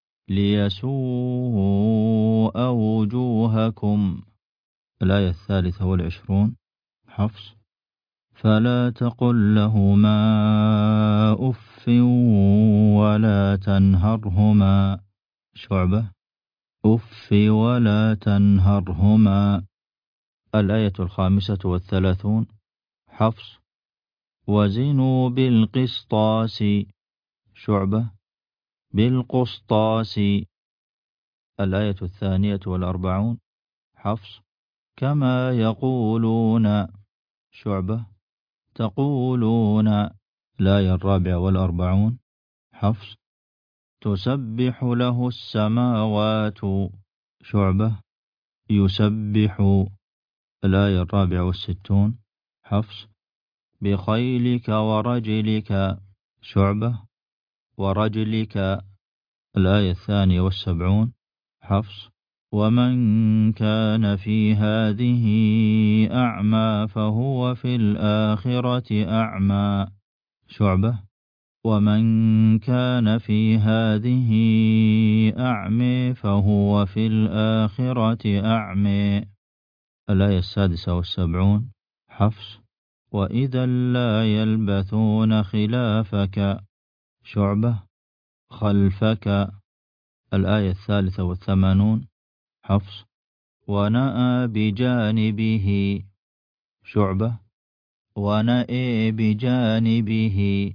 S2: ليسوء وجوهكم. الآية الثالثة والعشرون. حفص. فلا تقل لهما أف ولا تنهرهما. شعبة. أف ولا تنهرهما. الآية الخامسة والثلاثون. حفص. وزنوا بالقسطاس. شعبة. بالقسطاس. الآية الثانية والأربعون. حفص. كما يقولون. شعبة. تقولون. الآية الرابعة والأربعون. حفص. تسبح له السماوات. شعبة. يسبح. الآية الرابعة والستون. حفص. بخيلك ورجلك. شعبة. ورجلك. الآية الثانية والسبعون. حفص. ومن كان في هذه أعمى فهو في الآخرة أعمى. شعبة. ومن كان في هذه أعمى فهو في الآخرة أعمى. الآية السادسة والسبعون. حفص. وإذا لا يلبثون خلافك. شعبة. خلفك. الآية الثالثة والثمانون. حفص. ونأى بجانبه. شعبة. ونأى بجانبه.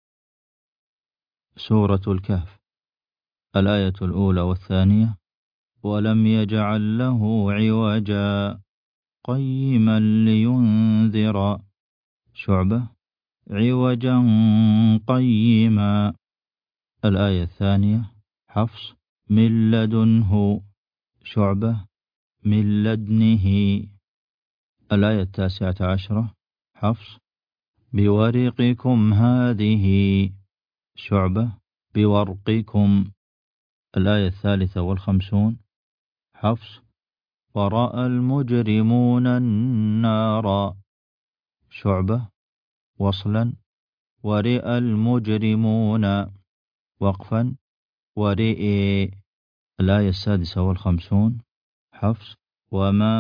S2: سورة الكهف. الآية الأولى والثانية. ولم يجعل له عوجا قيما لينذر. شعبة. عوجا قيما. الآية الثانية. حفص. من لدنه. شعبة. من لدنه. الآية التاسعة عشرة. حفص. بورقكم هذه. شعبة. بورقكم. الآية الثالثة والخمسون. حفص. ورأى المجرمون النار. شعبة. وصلا. ورئ المجرمون. وقفا. ورئي. الآية السادسة والخمسون. حفص. وما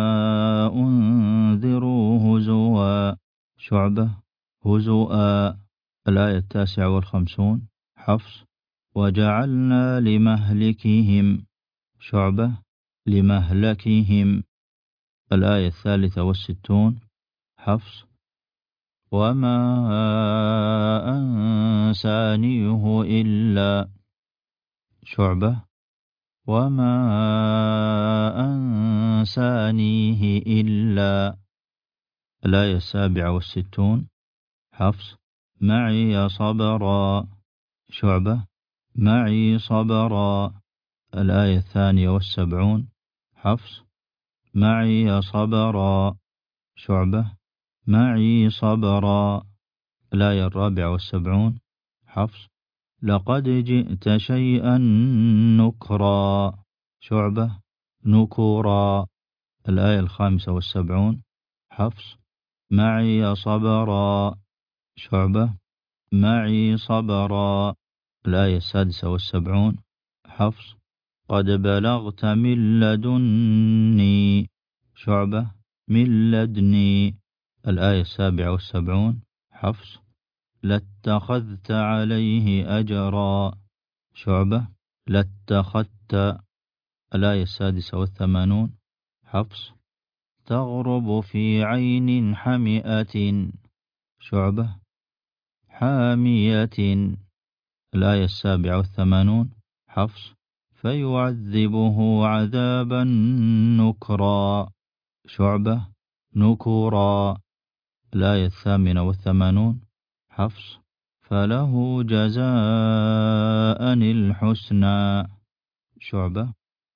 S2: أنذروا هزوا. شعبة. هزؤا. الآية التاسعة والخمسون. حفص. وجعلنا لمهلكهم. شعبة. لمهلكهم. الآية الثالثة والستون. حفص. وما أنسانيه إلا. شعبة. وما أنسانيه إلا. الآية السابعة والستون. حفص. معي صبرا. شعبة. معي صبرا. الآية الثانية والسبعون. حفص. معي صبرا. شعبة. معي صبرا. الآية الرابعة والسبعون. حفص. لقد جئت شيئا نكرا. شعبة. نكرا. الآية الخامسة والسبعون. حفص. معي صبرا. شعبة. معي صبرا. الآية السادسة والسبعون. حفص. قد بلغت من لدني. شعبة. من لدني. الآية السابعة والسبعون. حفص. لاتخذت عليه أجرا. شعبة. لاتخذت. الآية السادسة والثمانون. حفص. تغرب في عين حمئة. شعبة. حامية. الآية السابعة والثمانون. حفص. فيعذبه عذابا نكرا. شعبة. نكرا. الآية الثامنة والثمانون. حفص. فله جزاء الحسنى. شعبة.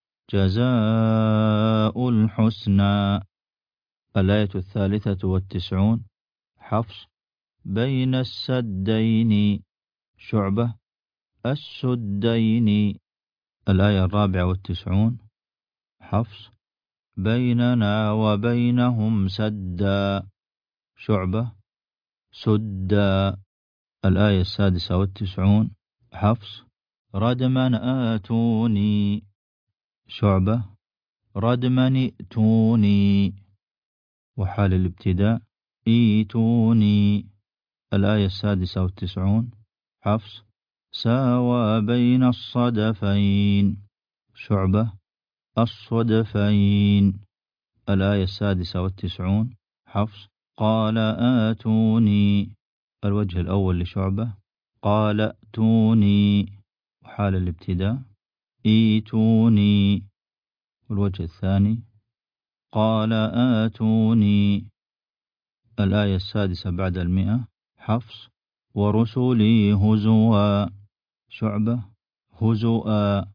S2: جزاء الحسنى. الآية الثالثة والتسعون. حفص. بين السدين. شعبة. السدين. الآية الرابعة والتسعون. حفص. بيننا وبينهم سدا. شعبة. سدا. الآية السادسة والتسعون. حفص. ردما آتوني. شعبة. ردما ائتوني. وحال الابتداء ايتوني. الآية السادسة والتسعون. حفص. ساوى بين الصدفين. شعبة. الصدفين. الآية السادسة والتسعون. حفص. قال آتوني. الوجه الأول لشعبة قال ائتوني، وحال الابتداء ايتوني. والوجه الثاني قال آتوني. الآية السادسة بعد المئة. حفص. ورسلي هزوا. شعبة. هزؤا.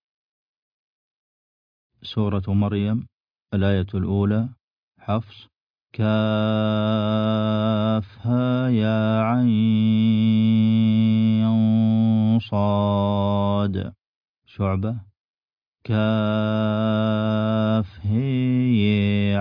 S2: سورة مريم. الآية الأولى. حفص. كافها يا عين صاد. شعبة. كاف هي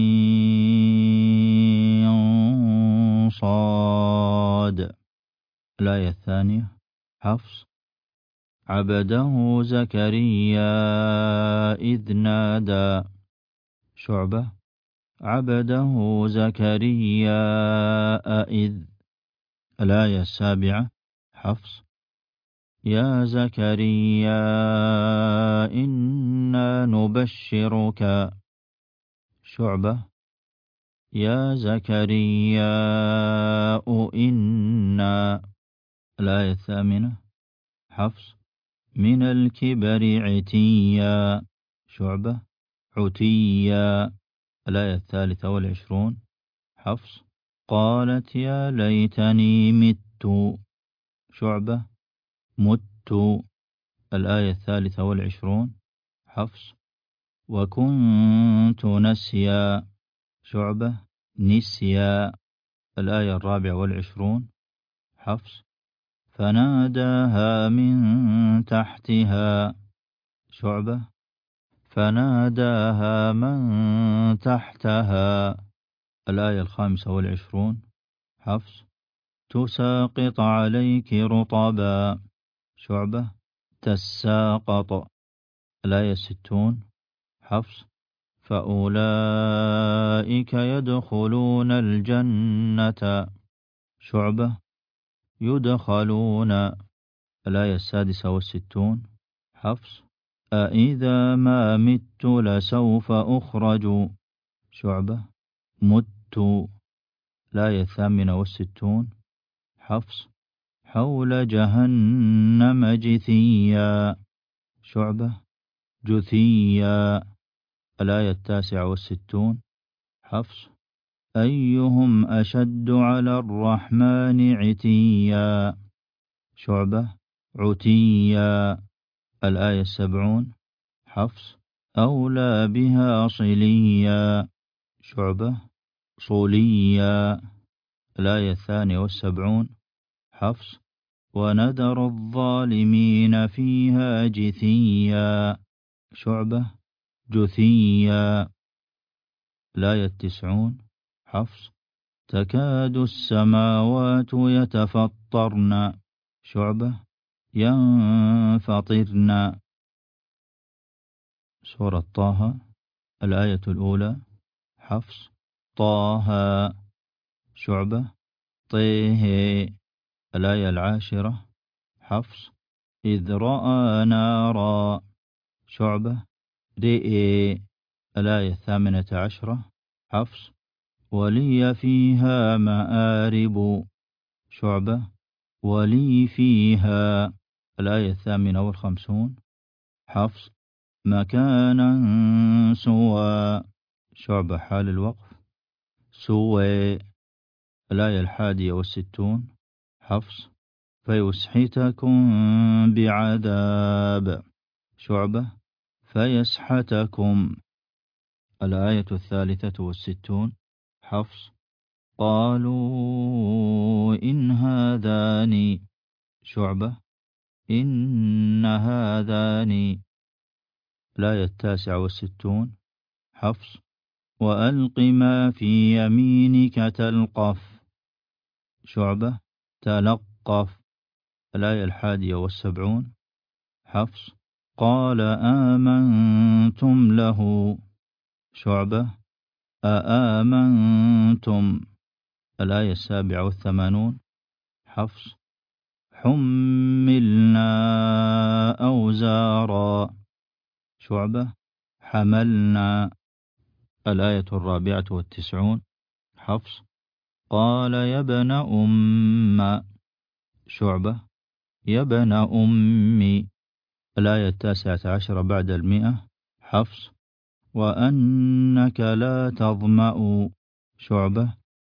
S2: عين صاد. الآية الثانية. حفص. عبده زكريا إذ نادى. شعبة. عبده زكريا إذ. الآية السابعة. حفص. يا زكريا إنا نبشرك. شعبة. يا زكريا إنا. الآية الثامنة. حفص. من الكبر عتيا. شعبة. عتيا. الآية الثالثة والعشرون. حفص. قالت يا ليتني مت. شعبة. مت. الآية الثالثة والعشرون. حفص. وكنت نسيا. شعبة. نسيا. الآية الرابعة والعشرون. حفص. فناداها من تحتها. شعبة. فناداها من تحتها. الآية الخامسة والعشرون. حفص. تساقط عليك رطبا. شعبة. تساقط. الآية الستون. حفص. فأولئك يدخلون الجنة. شعبة. يدخلون. الآية السادسة والستون. حفص. أإذا ما مت لسوف أخرج. شعبة. مت. الآية الثامنة والستون. حفص. حول جهنم جثيا. شعبة. جثيا. الآية التاسعة والستون. حفص. أيهم أشد على الرحمن عتيا. شعبة. عتيا. الآية السبعون. حفص. أولى بها صليا. شعبة. صليا. الآية الثانية والسبعون. حفص. ونذر الظالمين فيها جثيا. شعبة. جثيا. الآية التسعون. حفص. تكاد السماوات يتفطرن. شعبة. ينفطرن. سورة طه. الآية الأولى. حفص. طه. شعبة. طه. الآية العاشرة. حفص. إذ رأى نارا. شعبة. رئي. الآية الثامنة عشرة. حفص. ولي فيها مآرب. شعبة. ولي فيها. الآية الثامنة والخمسون. حفص. مكانا سوى. شعبة. حال الوقف. سوى. الآية الحادية والستون. حفص. فيسحتكم بعذاب. شعبة. فيسحتكم. الآية الثالثة والستون. حفص. قالوا إن هذان. شعبة. إن هذان. الآية التاسعة والستون. حفص. وألق ما في يمينك تلقف. شعبة. تلقف. الآية الحادية والسبعون. حفص. قال آمنتم له. شعبة. أآمنتم. الآية السابعة والثمانون. حفص. حملنا أوزارا. شعبة. حملنا. الآية الرابعة والتسعون. حفص. قال يا ابن أم. شعبة. يا ابن أمي. الآية التاسعة عشر بعد المئة. حفص. وأنك لا تظمأ. شعبة.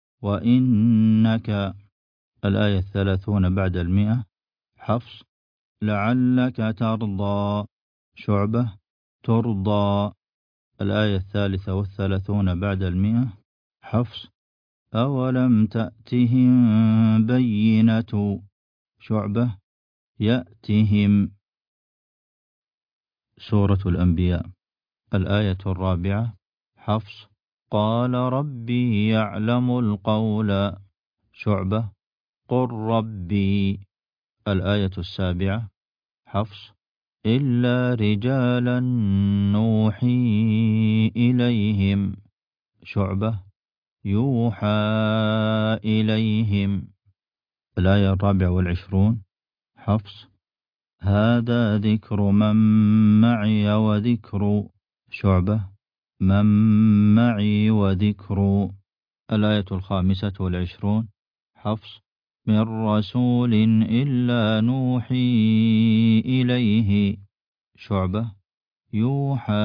S2: وإنك. الآية الثلاثون بعد المئة. حفص. لعلك ترضى. شعبة. ترضى. الآية الثالثة والثلاثون بعد المئة. حفص. أولم تأتهم بينة. شعبة. يأتهم. سورة الأنبياء. الآية الرابعة. حفص. قال ربي يعلم القول. شعبة. قل ربي. الآية السابعة. حفص. إلا رجالا نوحي إليهم. شعبة. يوحى إليهم. الآية الرابعة والعشرون. حفص. هذا ذكر من معي وذكر. شعبة. من معي وذكر. الآية الخامسة والعشرون. حفص. من رسول إلا نوحي إليه. شعبة. يوحى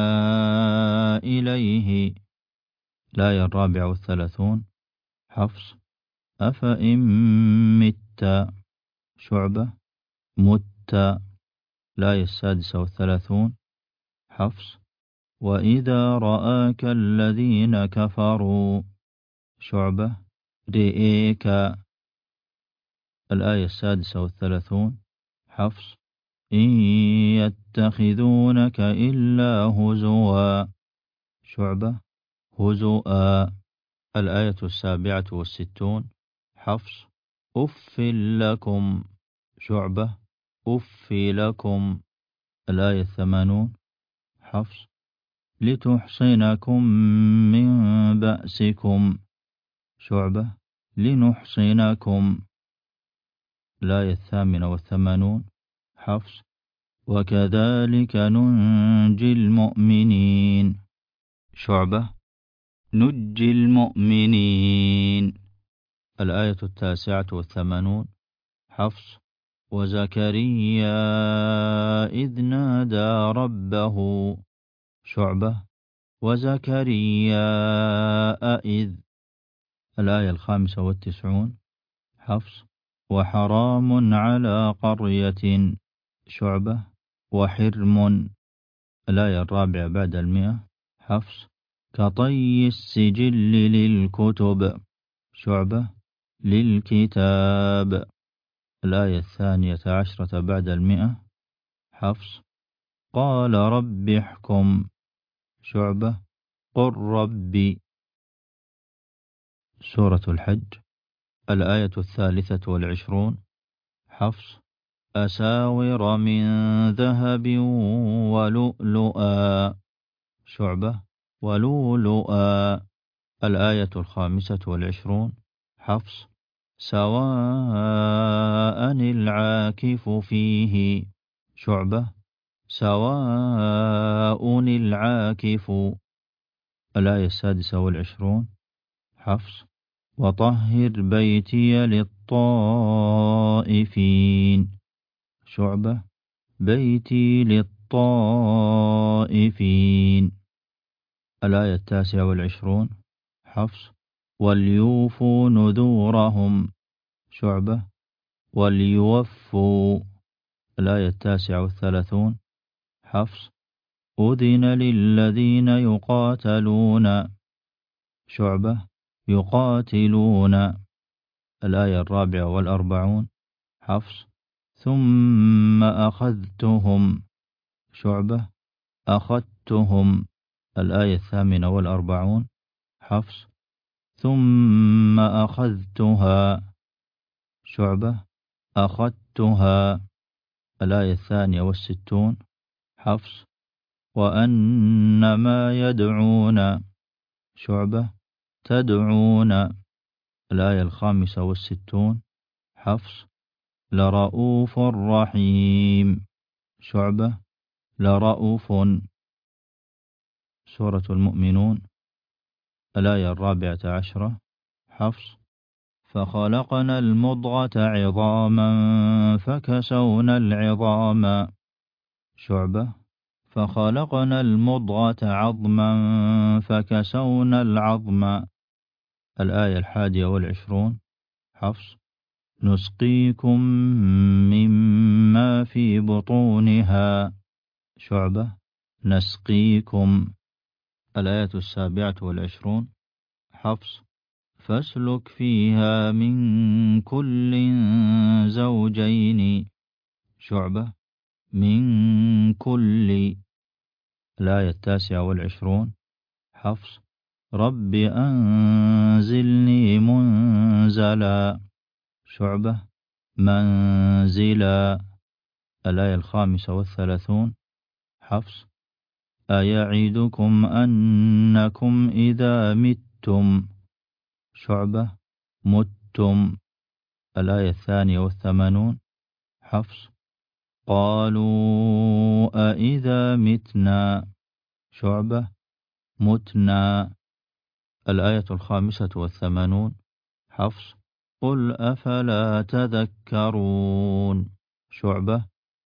S2: إليه. الآية الرابعة والثلاثون. حفص. أفإن مت. شعبة. مت. الآية السادسة والثلاثون. حفص. وإذا رآك الذين كفروا. شعبة. رئيك. الآية السادسة والثلاثون. حفص. إن يتخذونك إلا هزوا. شعبة. هزؤا. الآية السابعة والستون. حفص. أف لكم. شعبة. أف لكم. الآية الثمانون. حفص. لتحصنكم من بأسكم. شعبة. لنحصنكم. الآية الثامنة والثمانون. حفص. وكذلك ننجي المؤمنين. شعبة. نجي المؤمنين. الآية التاسعة والثمانون. حفص. وزكريا إذ نادى ربه. شعبة. وزكريا إذ. الآية الخامسة والتسعون. حفص. وحرام على قرية. شعبة. وحرم. الآية الرابعة بعد المئة. حفص. كطي السجل للكتب. شعبة. للكتاب. الآية الثانية عشرة بعد المئة. حفص. قال رب احكم. شعبة. قل ربي. سورة الحج. الآية الثالثة والعشرون. حفص. أساور من ذهب ولؤلؤا. شعبة. ولؤلؤا. الآية الخامسة والعشرون. حفص. سواء العاكف فيه. شعبة. سواء العاكف. الآية السادسة والعشرون. حفص. وطهر بيتي للطائفين. شعبة. بيتي للطائفين. الآية التاسعة والعشرون. حفص. وليوفوا نذورهم. شعبة. وليوفوا. الآية التاسعة والثلاثون. حفص. أذن للذين يقاتلون. شعبة. يقاتلون. الآية الرابعة والأربعون. حفص. ثم أخذتهم. شعبة أخذتهم. الآية الثامنة والأربعون. حفص ثم أخذتها. شعبة أخذتها. الآية الثانية والستون. حفص وأن ما يدعون. شعبة تدعون. الآية الخامسة والستون. حفص لرؤوف رحيم. شعبة لرؤوف. سورة المؤمنون الآية الرابعة عشرة. حفص فخلقنا المضغة عظاما فكسونا العظام. شعبة فخلقنا المضغة عظما فكسونا العظم. الآية الحادية والعشرون. حفص نسقيكم مما في بطونها. شعبة نسقيكم. الآية السابعة والعشرون. حفص فاسلك فيها من كل زوجين. شعبة من كل. الآية التاسعة والعشرون. حفص رب أنزلني منزلا. شعبة منزلا. الآية الخامسة والثلاثون. حفص أيعدكم أنكم إذا متم. شعبة متم. الآية الثانية والثمانون. حفص قالوا أإذا متنا. شعبة متنا. الآية الخامسة والثمانون. حفص قل أفلا تذكرون. شعبة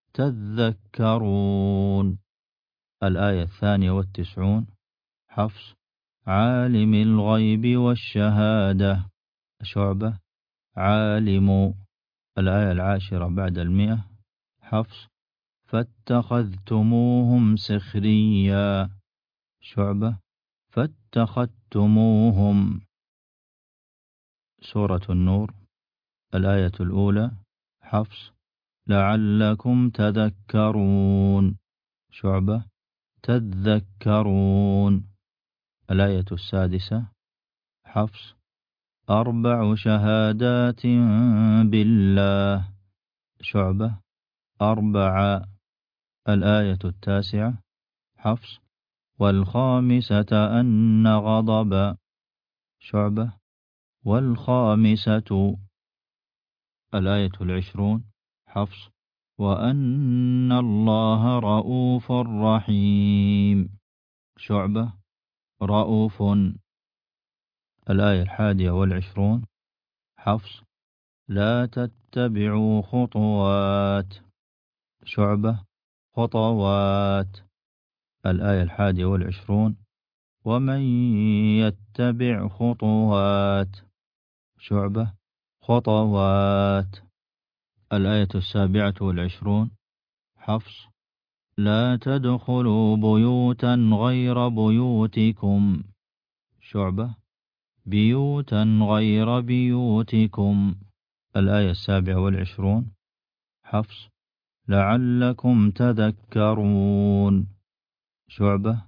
S2: تذكرون. الآية الثانية والتسعون. حفص عالم الغيب والشهادة. شعبة عالم. الآية العاشرة بعد المئة. حفص فاتخذتموهم سخريا. شعبة فاتخذتموهم. سورة النور الآية الأولى. حفص لعلكم تذكرون. شعبة تذكرون. الآية السادسة. حفص أربع شهادات بالله. شعبة أربع. الآية التاسعة. حفص والخامسة أن غضب. شعبة والخامسة. الآية العشرون. حفص وأن الله رؤوف رحيم. شعبة رؤوف. الآية الحادية والعشرون. حفص لا تتبعوا خطوات. شعبة خطوات. الآية الحادية والعشرون. ومن يتبع خطوات. شعبة خطوات. الآية السابعة والعشرون. حفص لا تدخلوا بيوتا غير بيوتكم. شعبة بيوتا غير بيوتكم. الآية السابعة والعشرون. حفص لعلكم تذكرون. شعبة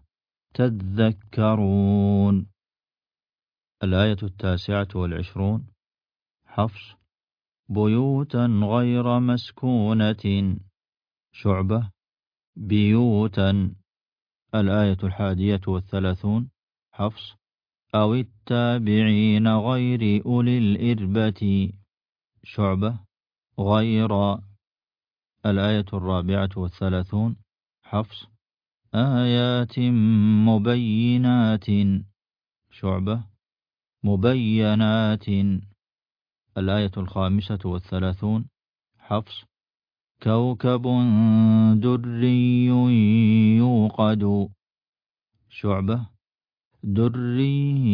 S2: تذكرون. الآية التاسعة والعشرون. حفص بيوتا غير مسكونة. شعبة بيوتا. الآية الحادية والثلاثون. حفص أو التابعين غير أولي الإربة. شعبة غير. الآية الرابعة والثلاثون. حفص آيات مبينات. شعبة مبينات. الآية الخامسة والثلاثون. حفص كوكب دري يوقد. شعبة دري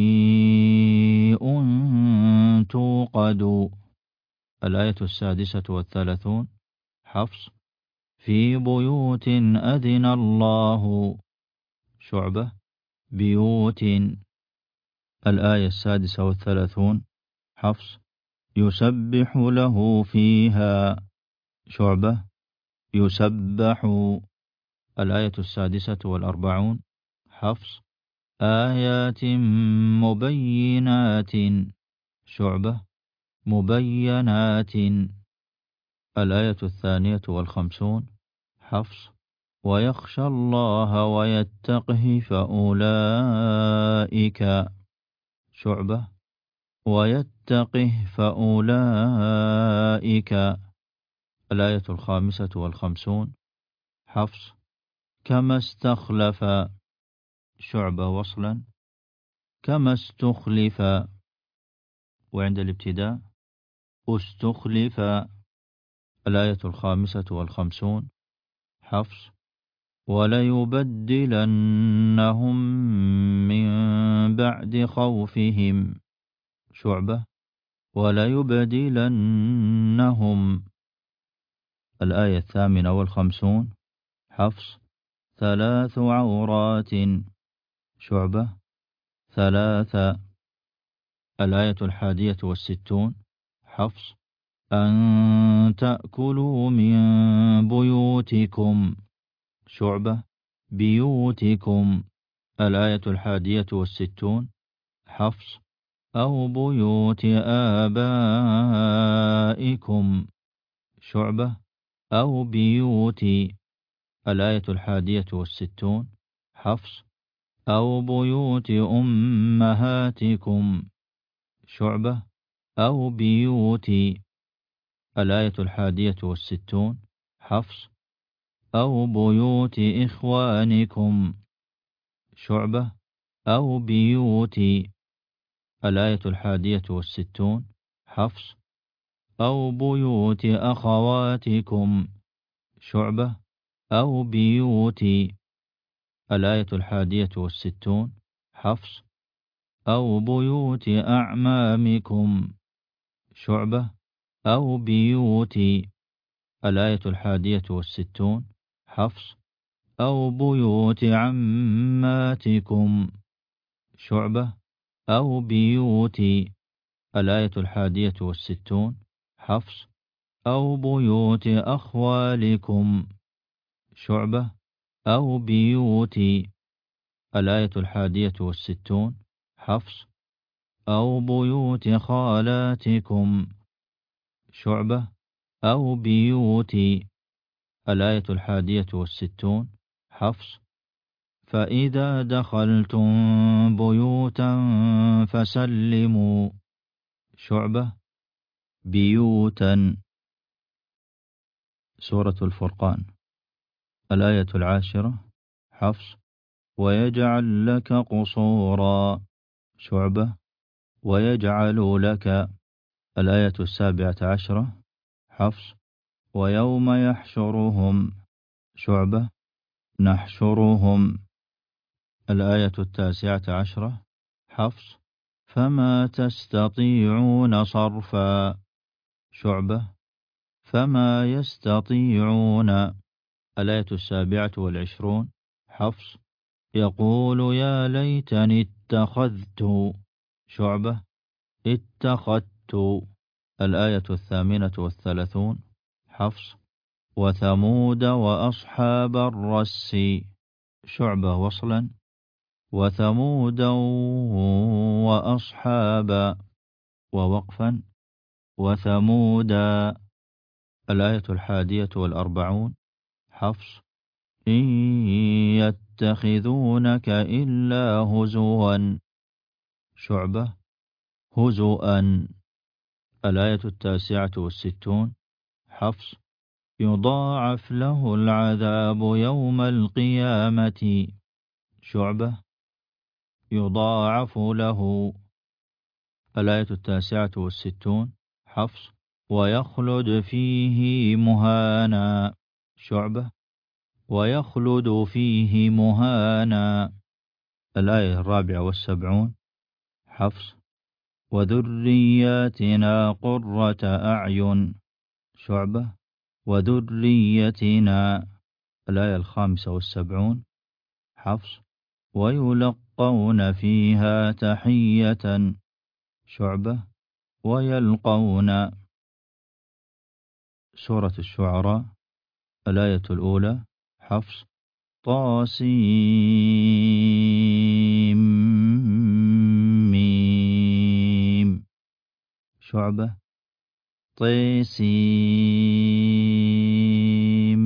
S2: توقد. الآية السادسة والثلاثون. حفص في بيوت أذن الله. شعبة بيوت. الآية السادسة والثلاثون. حفص يسبح له فيها. شعبة يسبح. الآية السادسة والأربعون حفص آيات مبينات. شعبة مبينات. الآية الثانية والخمسون حفص ويخشى الله ويتقه فأولئك. شعبة ويتقه فأولئك. الآية الخامسة والخمسون حفص كما استخلف. شعبة وصلا كما استخلف. وعند الابتداء استخلف. الآية الخامسة والخمسون حفص وليبدلنهم من بعد خوفهم. شعبة وليبدلنهم. الآية الثامنة والخمسون حفص ثلاث عورات. شعبة ثلاثة. الآية الحادية والستون حفص أن تأكلوا من بيوتكم. شعبة بيوتكم. الآية الحادية والستون حفص أو بيوت آبائكم. شعبة أو بيوت. الآية الحادية والستون حفص أو بيوت أمهاتكم. شعبة أو بيوت. الآية الحادية والستون حفص أو بيوت إخوانكم. شعبة أو بيوت. الآية الحادية والستون حفص أو بيوت أخواتكم. شعبة أو بيوت. الآية الحادية والستون حفص أو بيوت أعمامكم. شعبة أو بيوت. الآية الحادية والستون حفص أو بيوت عماتكم. شعبة أو بيوت. الآية الحادية والستون حفص أو بيوت أخوالكم. شعبة أو بيوت. الآية الحادية والستون حفص أو بيوت خالاتكم. شعبة أو بيوت. الآية الحادية والستون حفص فإذا دخلتم بيوتا فسلموا. شعبة بيوتا. سورة الفرقان الآية العاشرة حفص ويجعل لك قصورا. شعبة ويجعل لك. الآية السابعة عشرة حفص ويوم يحشرهم. شعبة نحشرهم. الآية التاسعة عشرة حفص فما تستطيعون صرفا. شعبة فما يستطيعون. الآية السابعة والعشرون حفص يقول يا ليتني اتخذت. شعبة اتخذت. الآية الثامنة والثلاثون حفص وثمود وأصحاب الرس. شعبة وصلا وثمودا وأصحاب. ووقفا وثمودا. الآية الحادية والأربعون حفص إن يتخذونك إلا هزوا. شعبة هزؤا. الآية التاسعة والستون حفص يضاعف له العذاب يوم القيامة. شعبة يضاعف له. الآية التاسعة والستون حفص ويخلد فيه مهانا. شعبة ويخلد فيه مهانا. الآية الرابعة والسبعون حفص وذرياتنا قرة أعين. شعبة وذريتنا. الآية الخامسة والسبعون حفص ويلقون فيها تحية. شعبة ويلقون. سورة الشعراء الآية الأولى حفص طاسيم ميم. شعبة طيسيم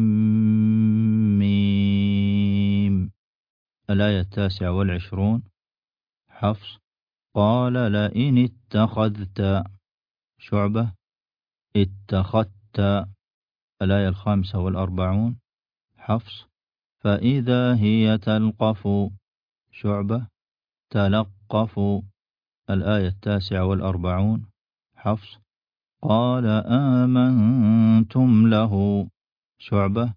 S2: ميم. الآية التاسعة والعشرون حفص قال لئن اتخذت. شعبة اتخذت. الآية الخامسة والأربعون حفص فإذا هي تلقف. شعبة تلقف. الآية التاسعة والأربعون حفص قال آمنتم له. شعبة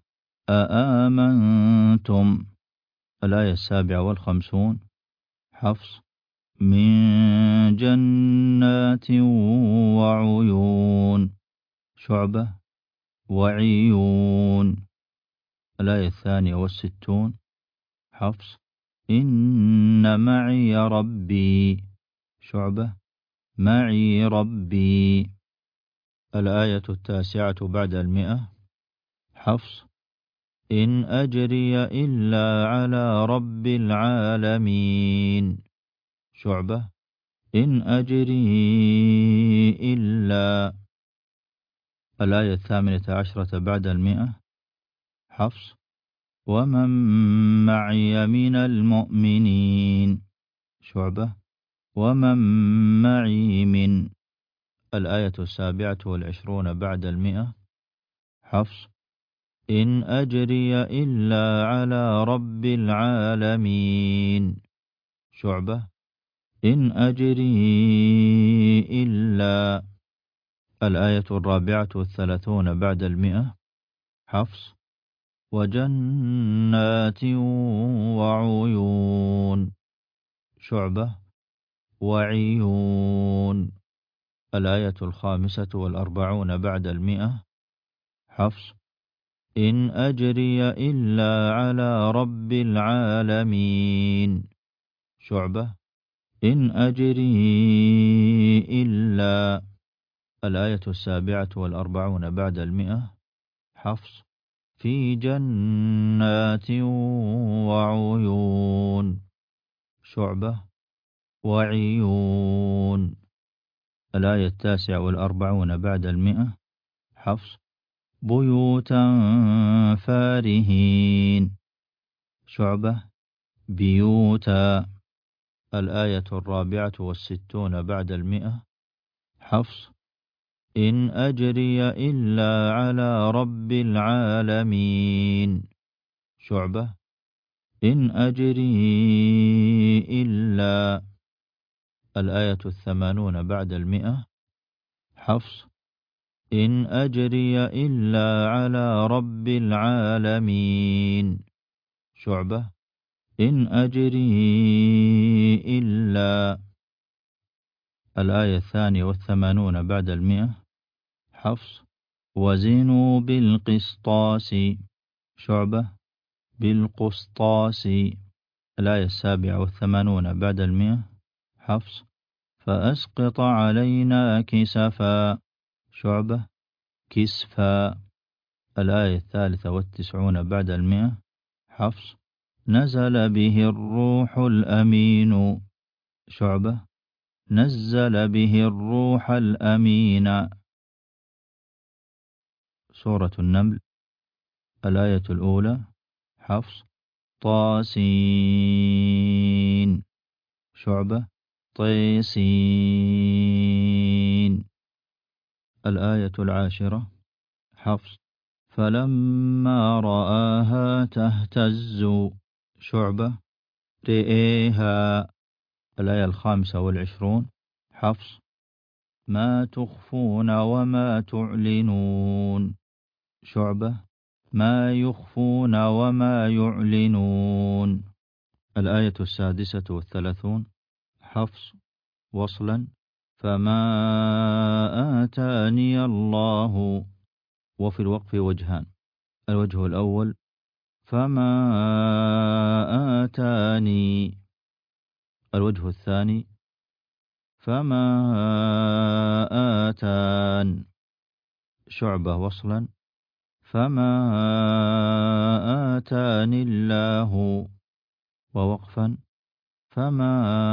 S2: أآمنتم. الآية السابعة والخمسون حفص من جنات وعيون. شعبة وعيون. الآية الثانية والستون حفص إن معي ربي. شعبة معي ربي. الآية التاسعة بعد المئة حفص إن أجري إلا على رب العالمين. شعبة إن أجري إلا. الآية الثامنة عشرة بعد المئة حفص ومن معي من المؤمنين. شعبة ومن معي من. الآية السابعة والعشرون بعد المئة حفص إن أجري إلا على رب العالمين. شعبة إن أجري إلا. الآية الرابعة والثلاثون بعد المئة حفص وجنات وعيون. شعبة وعيون. الآية الخامسة والأربعون بعد المئة حفص إن أجري إلا على رب العالمين. شعبة إن أجري إلا. الآية السابعة والأربعون بعد المئة حفص في جنات وعيون. شعبة وعيون. الآية التاسعة والأربعون بعد المئة حفص بيوتا فارهين. شعبة بيوتا. الآية الرابعة والستون بعد المئة حفص إن أجري إلا على رب العالمين. شعبة إن أجري إلا. الآية الثمانون بعد المئة حفص إن أجري إلا على رب العالمين. شعبة إن أجري إلا. الآية الثانية والثمانون بعد المئة حفص وزنوا بالقسطاس. شعبة بالقسطاس. الآية السابعة والثمانون بعد المئة حفص فأسقط علينا كسفا. شعبة كسفا. الآية الثالثة والتسعون بعد المئة حفص نزل به الروح الأمين. شعبة نزل به الروح الأمين. سورة النمل الآية الأولى حفص طاسين. شعبة طيسين. الآية العاشرة حفص فلما رآها تهتز. شعبة رئيها. الآية الخامسة والعشرون حفص ما تخفون وما تعلنون. شعبة ما يخفون وما يعلنون. الآية السادسة والثلاثون حفص وصلا فما آتاني الله. وفي الوقف وجهان. الوجه الأول فما آتاني. الوجه الثاني فما آتان. شعبة وصلا فما آتاني الله ووقفا فما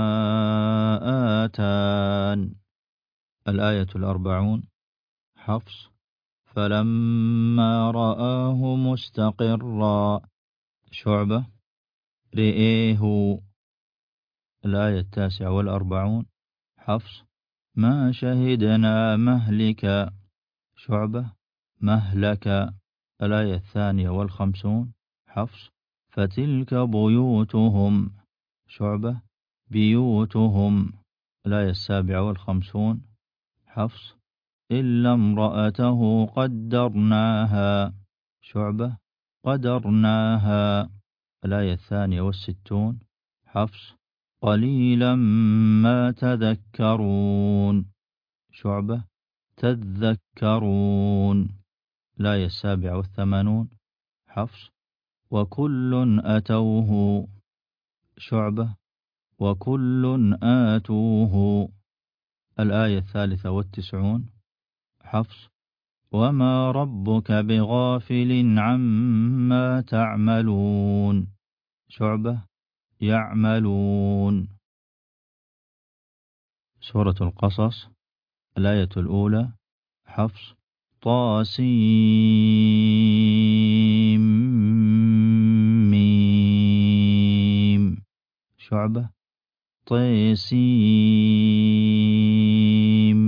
S2: آتان. الآية الأربعون حفص فلما رآه مستقرا. شعبة رئيه. الآية التاسعة والأربعون حفص ما شهدنا مهلك. شعبة مهلك. الآية الثانية والخمسون حفص فتلك بيوتهم. شعبة بيوتهم. الآية السابعة والخمسون حفص إلا امرأته قدرناها. شعبة قدرناها. الآية الثانية والستون حفص قليلا ما تذكرون. شعبة تذكرون. الآية السابعة والثمانون حفص وكل أتوه. شعبة وكل آتوه. الآية الثالثة والتسعون حفص وما ربك بغافل عما تعملون. شعبة يعملون. سورة القصص الآية الأولى حفص طاسيم ميم. شعبة طيسيم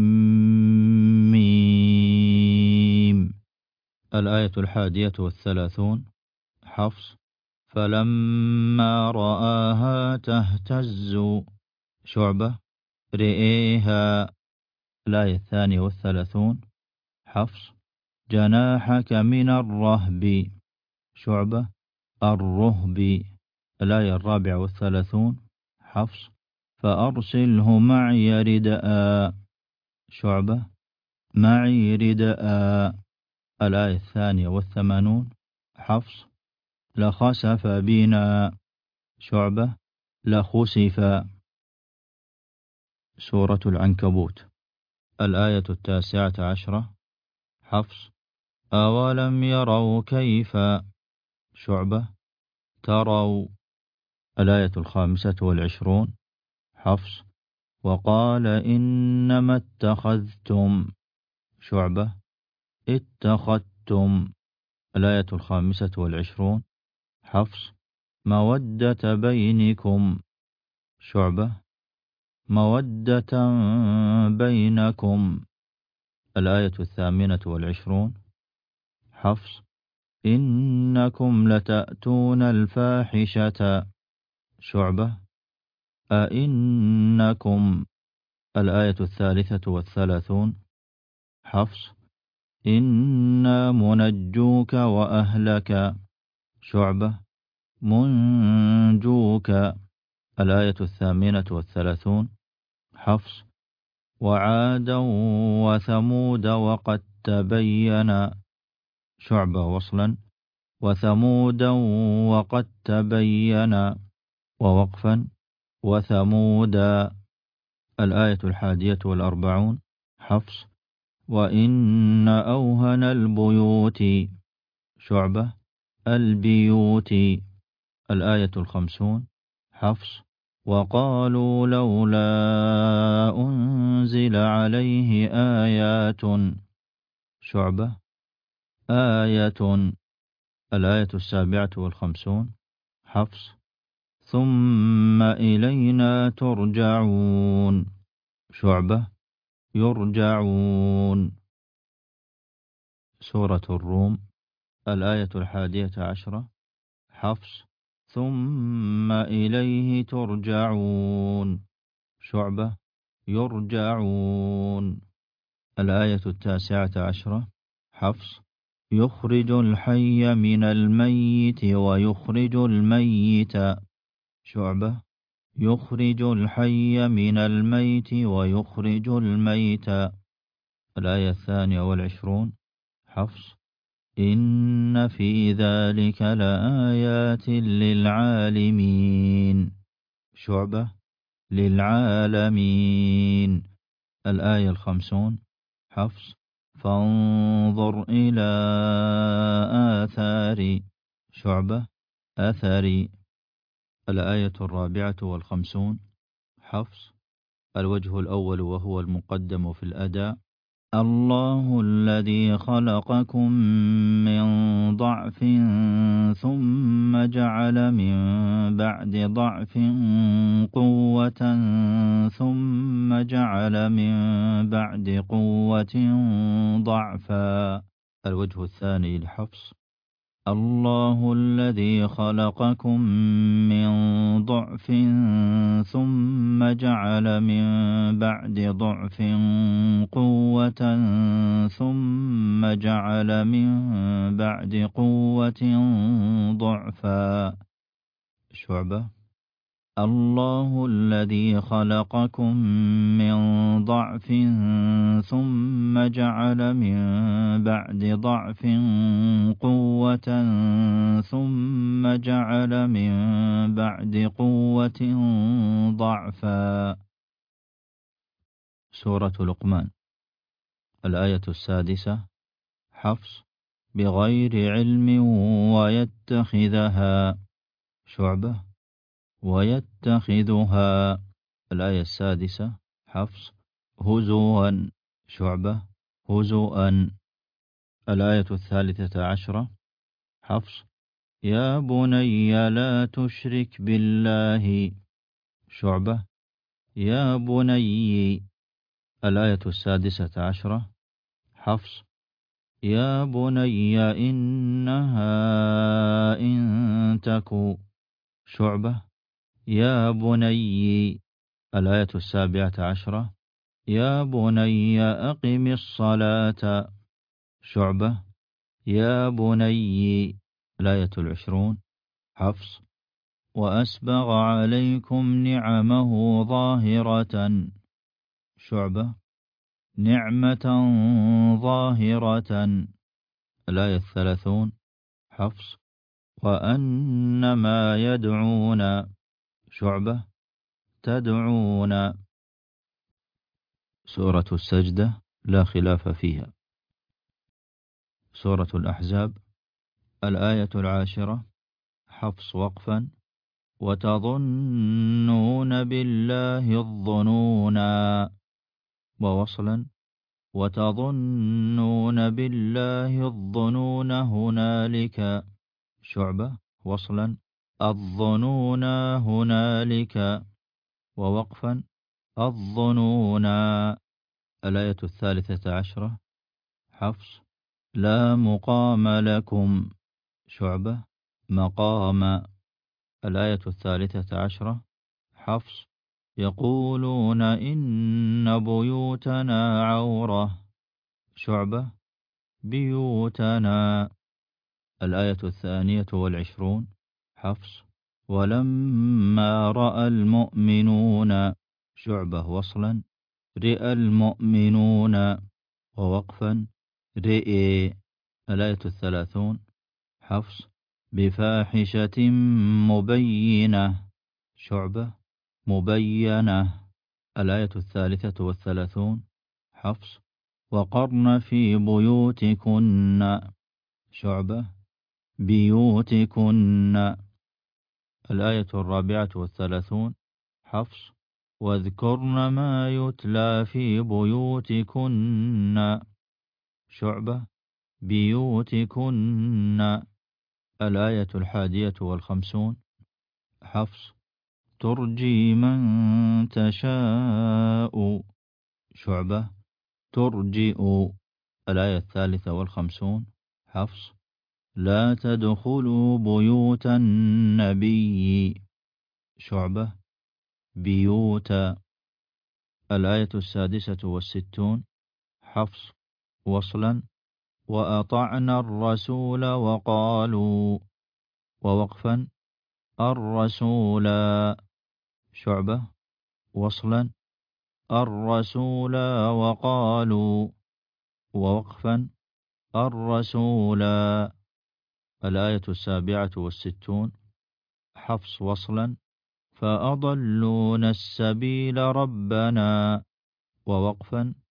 S2: ميم. الآية الحادية والثلاثون حفص فلما رآها تهتز. شعبة رئيها. الآية الثانية والثلاثون حفص جناحك من الرهب. شعبة الرهب. الآية الرابعة والثلاثون حفص فأرسله معي ردءا. شعبة معي ردءا. الآية الثانية والثمانون حفص لخسف بنا. شعبة لخسف. سورة العنكبوت الآية التاسعة عشرة حفص أولم يروا كيف. شعبة تروا. الآية الخامسة والعشرون حفص وقال إنما اتخذتم. شعبة اتخذتم. الآية الخامسة والعشرون حفص مودة بينكم. شعبة مودة بينكم. الآية الثامنة والعشرون حفص إنكم لتأتون الفاحشة. شعبة أئنكم. الآية الثالثة والثلاثون حفص إنا منجوك وأهلك. شعبة منجوك. الآية الثامنة والثلاثون حفص وعادا وثمود وقد تبين. شعبة وصلا وثمودا وقد تبين. ووقفا وثمودا. الآية الحادية والأربعون حفص وإن أوهن البيوت. شعبة البيوت. الآية الخمسون حفص وقالوا لولا أنزل عليه آيات. شعبة آية. الآية السابعة والخمسون حفص ثم إلينا ترجعون. شعبة يرجعون. سورة الروم الآية الحادية عشرة حفص ثم إليه ترجعون. شعبة يرجعون. الآية التاسعة عشرة حفص يخرج الحي من الميت ويخرج الميت. شعبة يخرج الحي من الميت ويخرج الميت. الآية الثانية والعشرون حفص إن في ذلك لآيات للعالمين. شعبة للعالمين. الآية الخمسون حفص فانظر إلى آثار شعبة أثري. الآية الرابعة والخمسون حفص. الوجه الأول وهو المقدم في الأداء. الله الذي خلقكم من ضعف ثم جعل من بعد ضعف قوة ثم جعل من بعد قوة ضعفا. الوجه الثاني لحفص. الله الذي خلقكم من ضعف ثم جعل من بعد ضعف قوة ثم جعل من بعد قوة ضعفا. شعبة. الله الذي خلقكم من ضعف ثم جعل من بعد ضعف قوة ثم جعل من بعد قوة ضعفا. سورة لقمان. الآية السادسة حفص. بغير علم ويتخذها شعبة. ويتخذها. الآية السادسة حفص. هزوا شعبة. هزوا. الآية الثالثة عشرة حفص. يا بني لا تشرك بالله شعبة. يا بني. الآية السادسة عشرة حفص. يا بني إنها إن تك شعبة. يا بني. الآية السابعة عشرة يا بني أقم الصلاة شعبة. يا بني. الآية العشرون حفص. وأسبغ عليكم نعمه ظاهرة شعبة. نعمة ظاهرة. الآية الثلاثون حفص. وأنما يدعون شعبة. تدعون. سورة السجدة لا خلاف فيها. سورة الأحزاب. الآية العاشرة حفص وقفا. وتظنون بالله الظنونا ووصلا. وتظنون بالله الظنون هنالك شعبة وصلا. الظنون هنالك ووقفا. الظنون. الآية الثالثة عشرة حفص. لا مقام لكم شعبة. مقام. الآية الثالثة عشرة حفص. يقولون إن بيوتنا عورة شعبة. بيوتنا. الآية الثانية والعشرون حفص. ولما رأى المؤمنون شعبة وصلا. رئى المؤمنون ووقفا. رئي. الآية الثلاثون حفص. بفاحشة مبينة شعبة. مبينة. الآية الثالثة والثلاثون حفص. وقرن في بيوتكن شعبة. بيوتكن. الآية الرابعة والثلاثون حفص. واذكرن ما يتلى في بيوتكن شعبة. بيوتكن. الآية الحادية والخمسون حفص. ترجي من تشاء شعبة. ترجئ. الآية الثالثة والخمسون حفص. لا تدخلوا بيوت النبي شعبة. بيوتا. الآية السادسة والستون حفص وصلا. وأطعنا الرسول وقالوا ووقفا. الرسول شعبة وصلا. الرسول وقالوا ووقفا. الرسول. الآية السابعة والستون حفص وصلا. فأضلون السبيل ربنا ووقفا.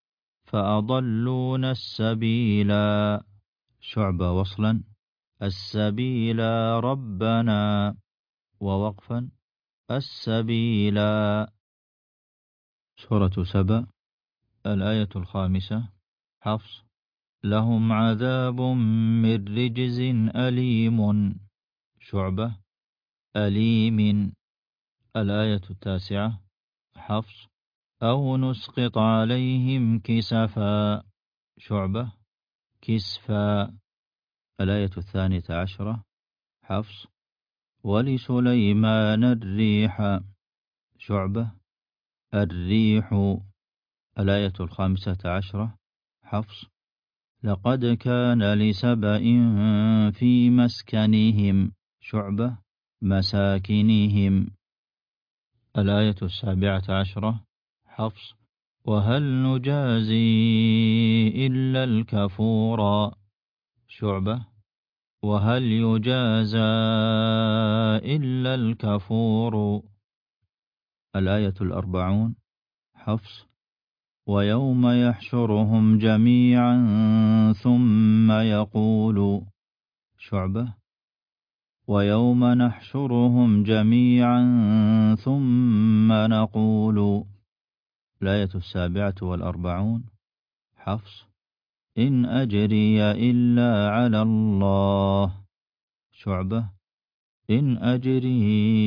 S2: فأضلون السبيلا. شعبة وصلا السبيلا ربنا، ووقفا السبيلا. سورة سبأ الآية الخامسة. حفص. لهم عذاب من رجز أليم. شعبة أليم. الآية التاسعة. حفص. أو نسقط عليهم كسفا. شعبة كسفا. الآية الثانية عشرة. حفص. ولسليمان الريح. شعبة الريح. الآية الخامسة عشرة. حفص. لقد كان لسبإ في مسكنهم. شعبة مساكنهم. الآية السابعة عشرة. حفص. وهل نجازي إلا الكفورا. شعبة وهل يجازى إلا الكفور. الآية الأربعون. حفص. ويوم يحشرهم جميعا ثم يقول. شعبة ويوم نحشرهم جميعا ثم نقول. الآية السابعة والأربعون. حفص. إن أجري إلا على الله. شعبة إن أجري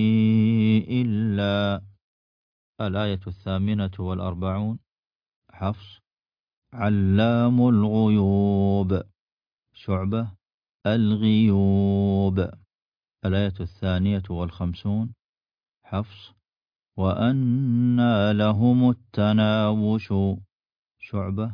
S2: إلا. الآية الثامنة والأربعون. حفص. علام الغيوب. شعبة الغيوب. الآية الثانية والخمسون. حفص. وأنى لهم التناوش. شعبة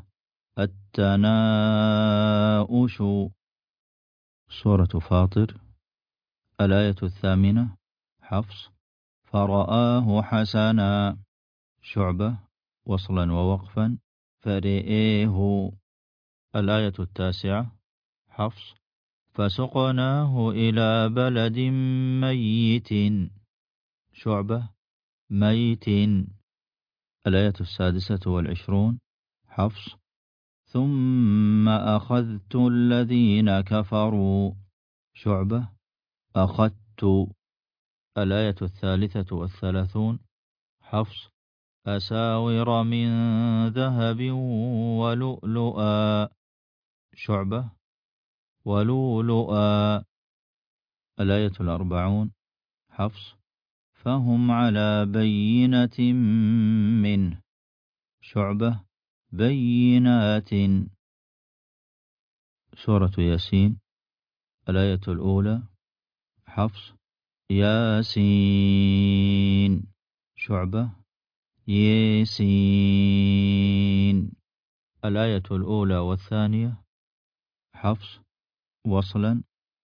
S2: التناؤش. سورة فاطر الآية الثامنة. حفص. فرآه حسنا. شعبة وصلا ووقفا فرئيه. الآية التاسعة. حفص. فسقناه إلى بلد ميت. شعبة ميت. الآية السادسة والعشرون. حفص. ثم أخذت الذين كفروا. شعبة أخذت. الآية الثالثة والثلاثون. حفص. أساور من ذهب ولؤلؤا. شعبة ولؤلؤا. الآية الأربعون. حفص. فهم على بينة منه. شعبة بينات. سورة ياسين الآية الأولى. حفص. ياسين. شعبة ياسين. الآية الأولى والثانية. حفص وصلا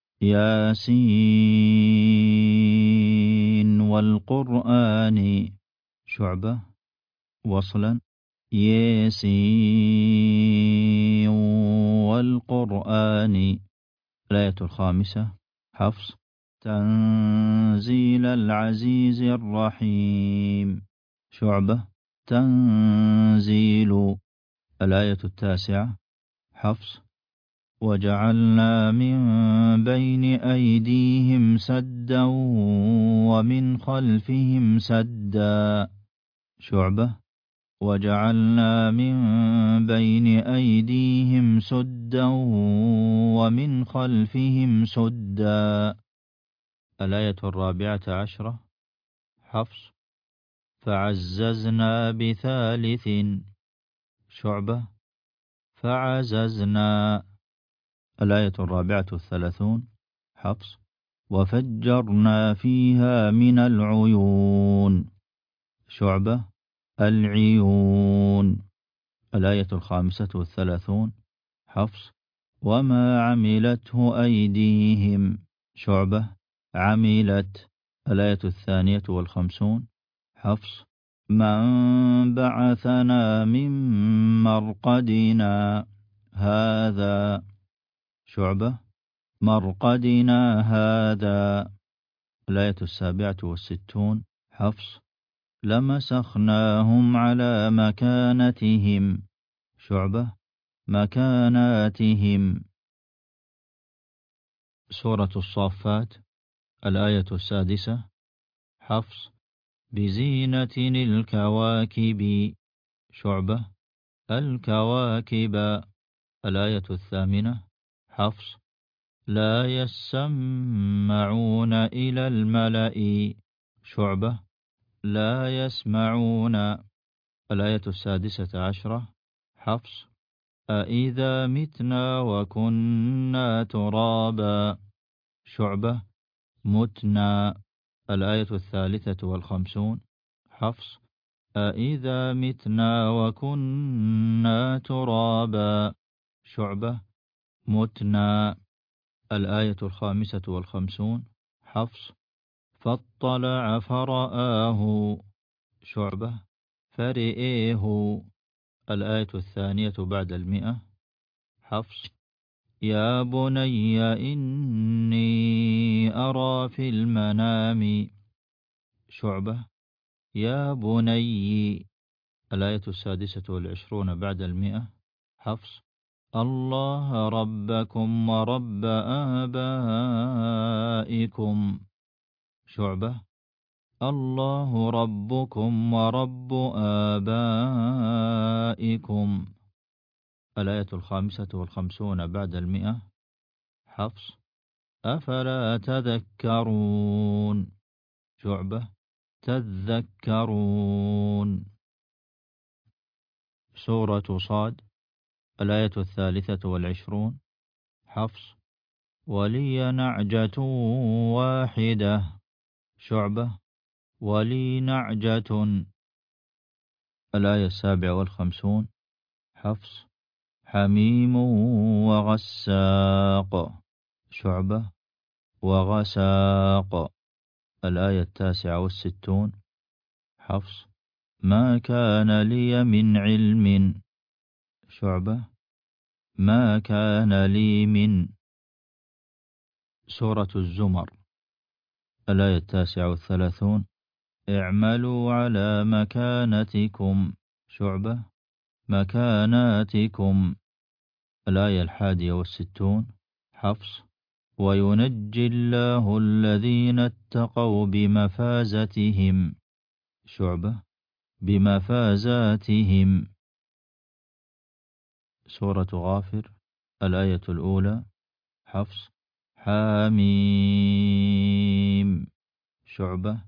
S2: ياسين والقرآن. شعبة وصلا ياسين والقرآن. الآية الخامسة. حفص. تنزيل العزيز الرحيم. شعبة تنزيل. الآية التاسعة. حفص. وجعلنا من بين أيديهم سدا ومن خلفهم سدا. شعبة وجعلنا من بين أيديهم سدا ومن خلفهم سدا. الآية الرابعة عشرة. حفص. فعززنا بثالث. شعبة فعززنا. الآية الرابعة الثلاثون. حفص. وفجرنا فيها من العيون. شعبة العيون. الآية الخامسة والثلاثون. حفص. وما عملته أيديهم. شعبة عملت. الآية الثانية والخمسون. حفص. من بعثنا من مرقدنا هذا. شعبة مرقدنا هذا. الآية السابعة والستون. حفص. لمسخناهم على مكانتهم. شعبة مكاناتهم. سورة الصافات الآية السادسة حفص بزينة الكواكب. شعبة الكواكب. الآية الثامنة حفص لا يسمعون إلى الملأ. شعبة لا يسمعون. الآية السادسة عشرة حفص أإذا متنا وكنا ترابا. شعبة متنا. الآية الثالثة والخمسون حفص أإذا متنا وكنا ترابا. شعبة متنا. الآية الخامسة والخمسون حفص فاطلع فرآه. شعبة فرئيه. الآية الثانية بعد المئة حفص يا بني إني أرى في المنام. شعبة يا بني. الآية السادسة والعشرون بعد المئة حفص الله ربكم ورب آبائكم. شعبة الله ربكم ورب آبائكم. الآية الخامسة والخمسون بعد المئة حفص أفلا تذكرون. شعبة تذكرون. سورة صاد الآية الثالثة والعشرون حفص ولي نعجة واحدة. شعبة ولي نعجة. الآية السابعة والخمسون حفص حميم وغساق. شعبة وغساق. الآية التاسعة والستون حفص ما كان لي من علم. شعبة ما كان لي من. سورة الزمر الآية التاسعة والثلاثون اعملوا على مكانتكم. شعبة مكاناتكم. الآية الحادية والستون حفص وينجي الله الذين اتقوا بمفازتهم. شعبة بمفازاتهم. سورة غافر الآية الأولى حفص حاميم. شعبة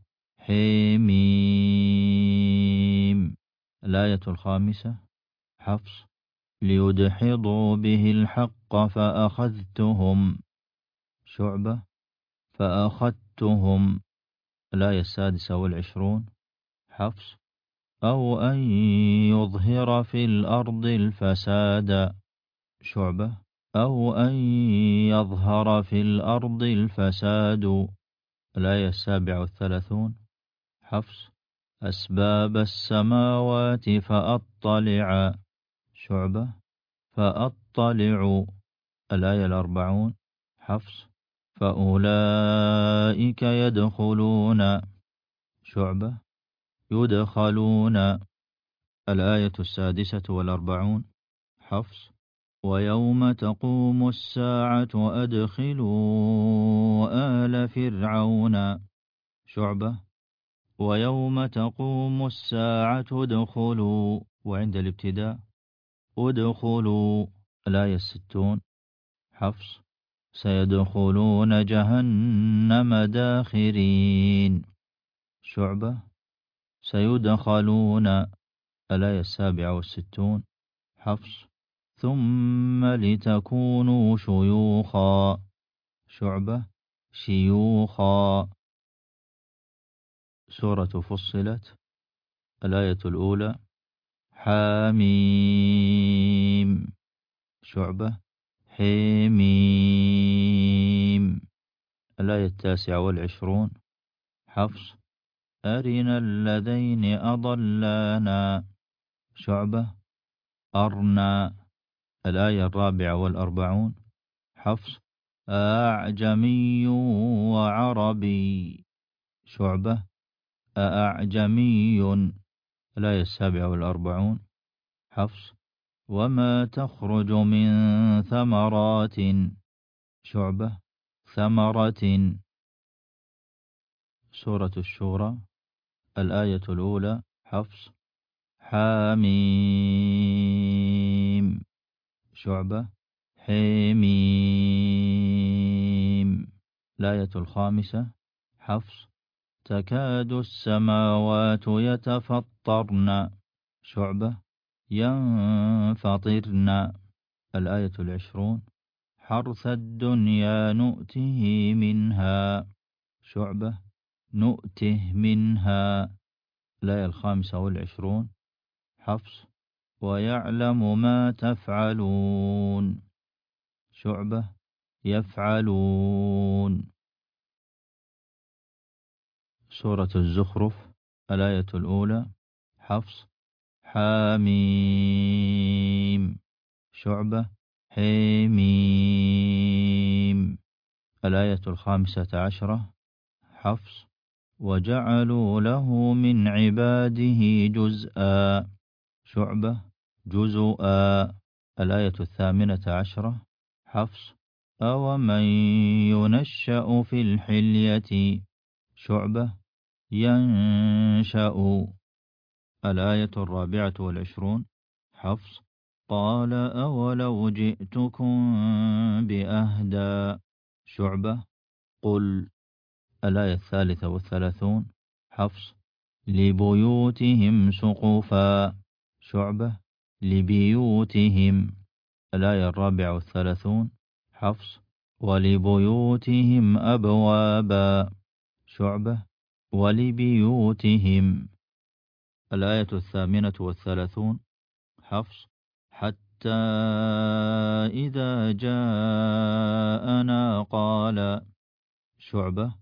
S2: حميم. الآية الخامسة حفص ليدحضوا به الحق فأخذتهم. شعبة فأخذتهم. الآية السادسة والعشرون حفص أو أن يظهر في الأرض الفساد. شعبة أو أن يظهر في الأرض الفساد. الآية السابعة والثلاثون حفص أسباب السماوات فأطلع. شعبة فأطلع. الآية الأربعون حفص فأولئك يدخلون. شعبة يدخلون. الآية السادسة والأربعون حفص ويوم تقوم الساعة أدخلوا آل فرعون. شعبة ويوم تقوم الساعة ادخلوا. وعند الابتداء ادخلوا. الآية الستون حفص سيدخلون جهنم داخرين. شعبة سيدخلون. الآية السابعة والستون حفص ثم لتكونوا شيوخا. شعبة شيوخا. سورة فصلت الآية الأولى حاميم. شعبة حميم. الآية التاسعة والعشرون حفص أرنا اللذين أضلانا. شعبة أرنا. الآية الرابعة والأربعون حفص أعجمي وعربي. شعبة أعجمي. الآية السابعة والأربعون حفص وما تخرج من ثمرات. شعبة ثمرة. سورة الشورى الآية الأولى حفص حاميم. شعبة حميم. الآية الخامسة حفص تكاد السماوات يتفطرن. شعبة ينفطرن. الآية العشرون حرث الدنيا نؤته منها. شعبة نؤته منها. الآية الخامسة والعشرون حفص ويعلم ما تفعلون. شعبة يفعلون. سورة الزخرف الآية الأولى حفص حاميم. شعبة حميم. الآية الخامسة عشرة حفص وجعلوا له من عباده جزءا. شعبة جزءا. الآية الثامنة عشرة حفص أومن ينشأ في الحلية. شعبة ينشأ. الآية الرابعة والعشرون حفص قال أولو جئتكم بأهدى. شعبة قل. الآية الثالثة والثلاثون حفص لبيوتهم سقفا. شعبة لبيوتهم. الآية الرابعة والثلاثون حفص ولبيوتهم أبوابا. شعبة ولبيوتهم. الآية الثامنة والثلاثون حفص حتى إذا جاءنا قال. شعبة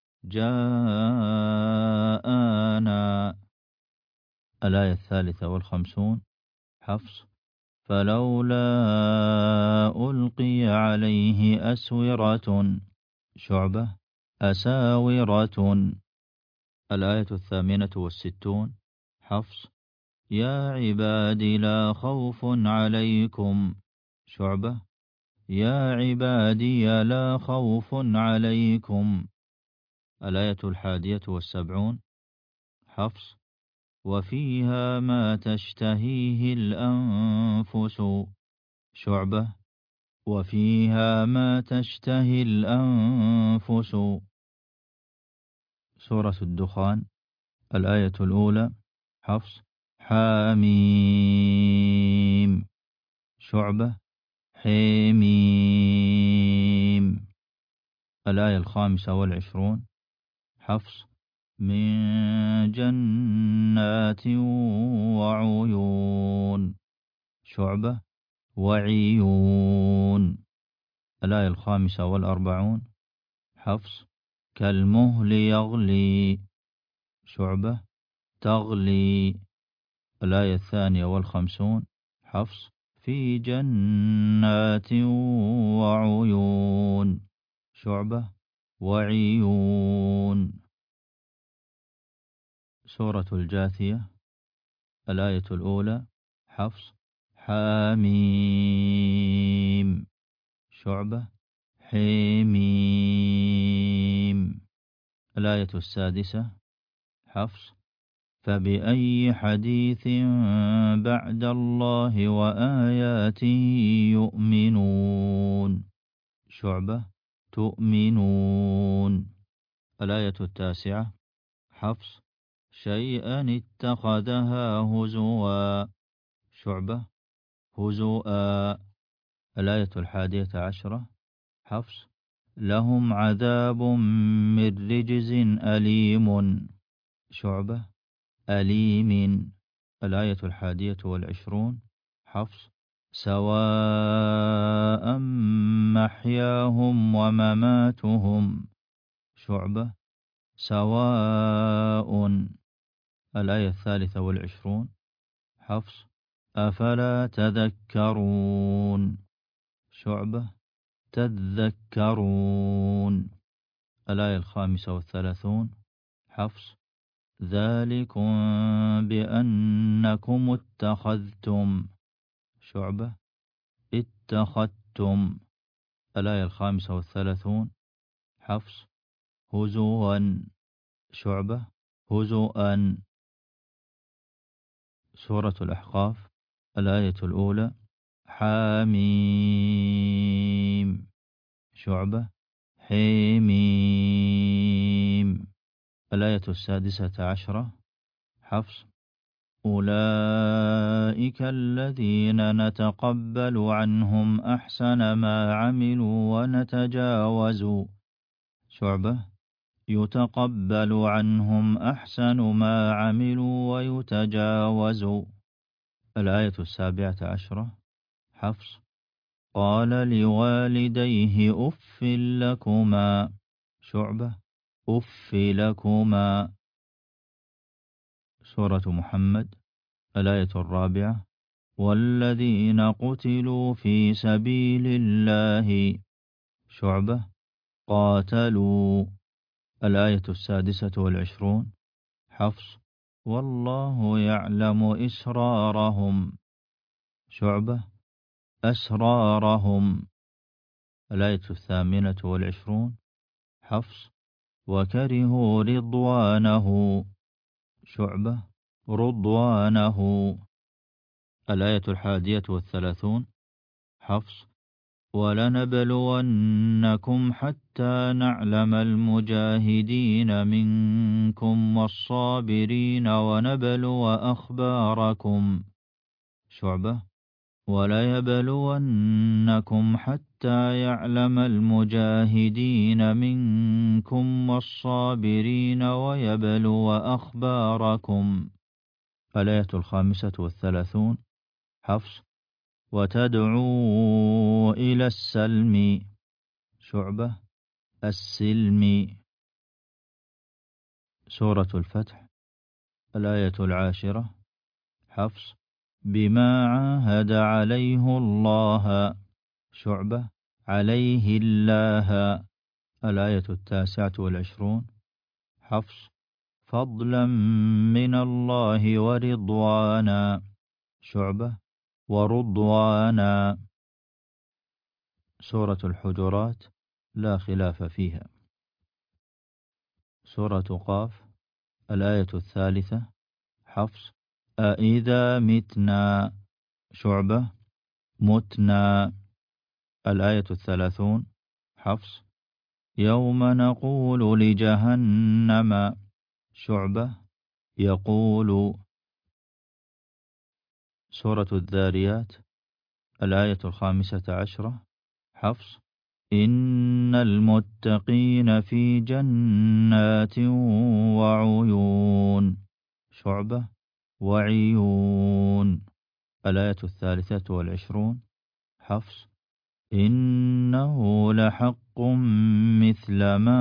S2: جاءنا. الآية الثالثة والخمسون حفص فلولا ألقي عليه أسورة. شعبة أساورة. الآية الثامنة والستون حفص يا عبادي لا خوف عليكم. شعبة يا عبادي لا خوف عليكم. الآية الحادية والسبعون حفص وفيها ما تشتهيه الأنفس. شعبة وفيها ما تشتهي الأنفس. سورة الدخان الآية الأولى حفص حاميم. شعبة حميم. الآية الخامسة والعشرون حفص من جنات وعيون. شعبة وعيون. الآية الخامسة والأربعون حفص كالمهل يغلي. شعبة تغلي. الآية الثانية والخمسون حفص في جنات وعيون. شعبة وعيون. سورة الجاثية الآية الأولى حفص حاميم. شعبة حميم. الآية السادسة حفص فبأي حديث بعد الله وآياته يؤمنون. شعبة تؤمنون. الآية التاسعة حفص شيئا اتخذها هزوا. شعبة هزؤا. الآية الحادية عشرة حفص لهم عذاب من رجز أليم. شعبة أليم. الآية الحادية والعشرون حفص سواء محياهم ومماتهم. شعبة سواء. الآية الثالثة والعشرون حفص أفلا تذكرون. شعبة تذكرون. الآية الخامسة والثلاثون حفص ذلكم بأنكم اتخذتم. شعبة اتخذتم. الآية الخامسة والثلاثون حفص هزوا. شعبة هزؤا. سورة الأحقاف الآية الأولى حاميم. شعبة حميم. الآية السادسة عشرة حفص أولئك الذين نتقبل عنهم أحسن ما عملوا ونتجاوز. شعبة يتقبل عنهم أحسن ما عملوا ويتجاوز. الآية السابعة عشرة حفص قال لوالديه أف لكما. شعبة أف لكما. سورة محمد الآية الرابعة والذين قتلوا في سبيل الله. شعبة قاتلوا. الآية السادسة والعشرون حفص والله يعلم إسرارهم. شعبة أسرارهم. الآية الثامنة والعشرون حفص وكرهوا رضوانه. شعبة رضوانه. الآية الحادية والثلاثون حفص ولنبلونكم حتى نعلم المجاهدين منكم والصابرين ونبلو أخباركم. شعبة وليبلونكم حتى يعلم المجاهدين منكم والصابرين ويبلو أخباركم. الآية الخامسة والثلاثون حفص وتدعو إلى السلم. شعبة السلم. سورة الفتح الآية العاشرة حفص بما عاهد عليه الله. شعبة عليه الله. الآية التاسعة والعشرون حفص فضلا من الله ورضوانا. شعبة ورضوانا. سورة الحجرات لا خلاف فيها. سورة قاف الآية الثالثة حفص أإذا متنا. شعبة متنا. الآية الثلاثون حفص يوم نقول لجهنم. شعبة يقول. سورة الذاريات الآية الخامسة عشرة حفص إن المتقين في جنات وعيون. شعبة وعيون. الآية الثالثة والعشرون حفص إنه لحق مثل ما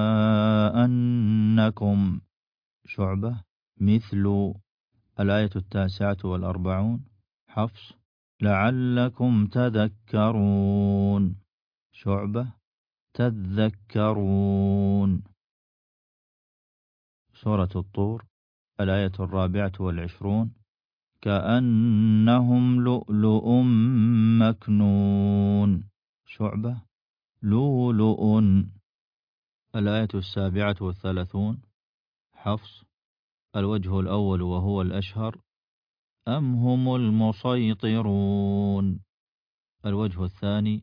S2: أنكم. شعبة مثل. الآية التاسعة والأربعون حفص لعلكم تذكرون. شعبة تذكرون. سورة الطور الآية الرابعة والعشرون كأنهم لؤلؤ مكنون. شعبة لؤلؤ. الآية السابعة والثلاثون حفص الوجه الأول وهو الأشهر أم هم المسيطرون. الوجه الثاني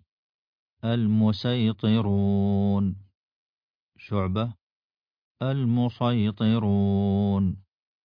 S2: المسيطرون. شعبة المسيطرون.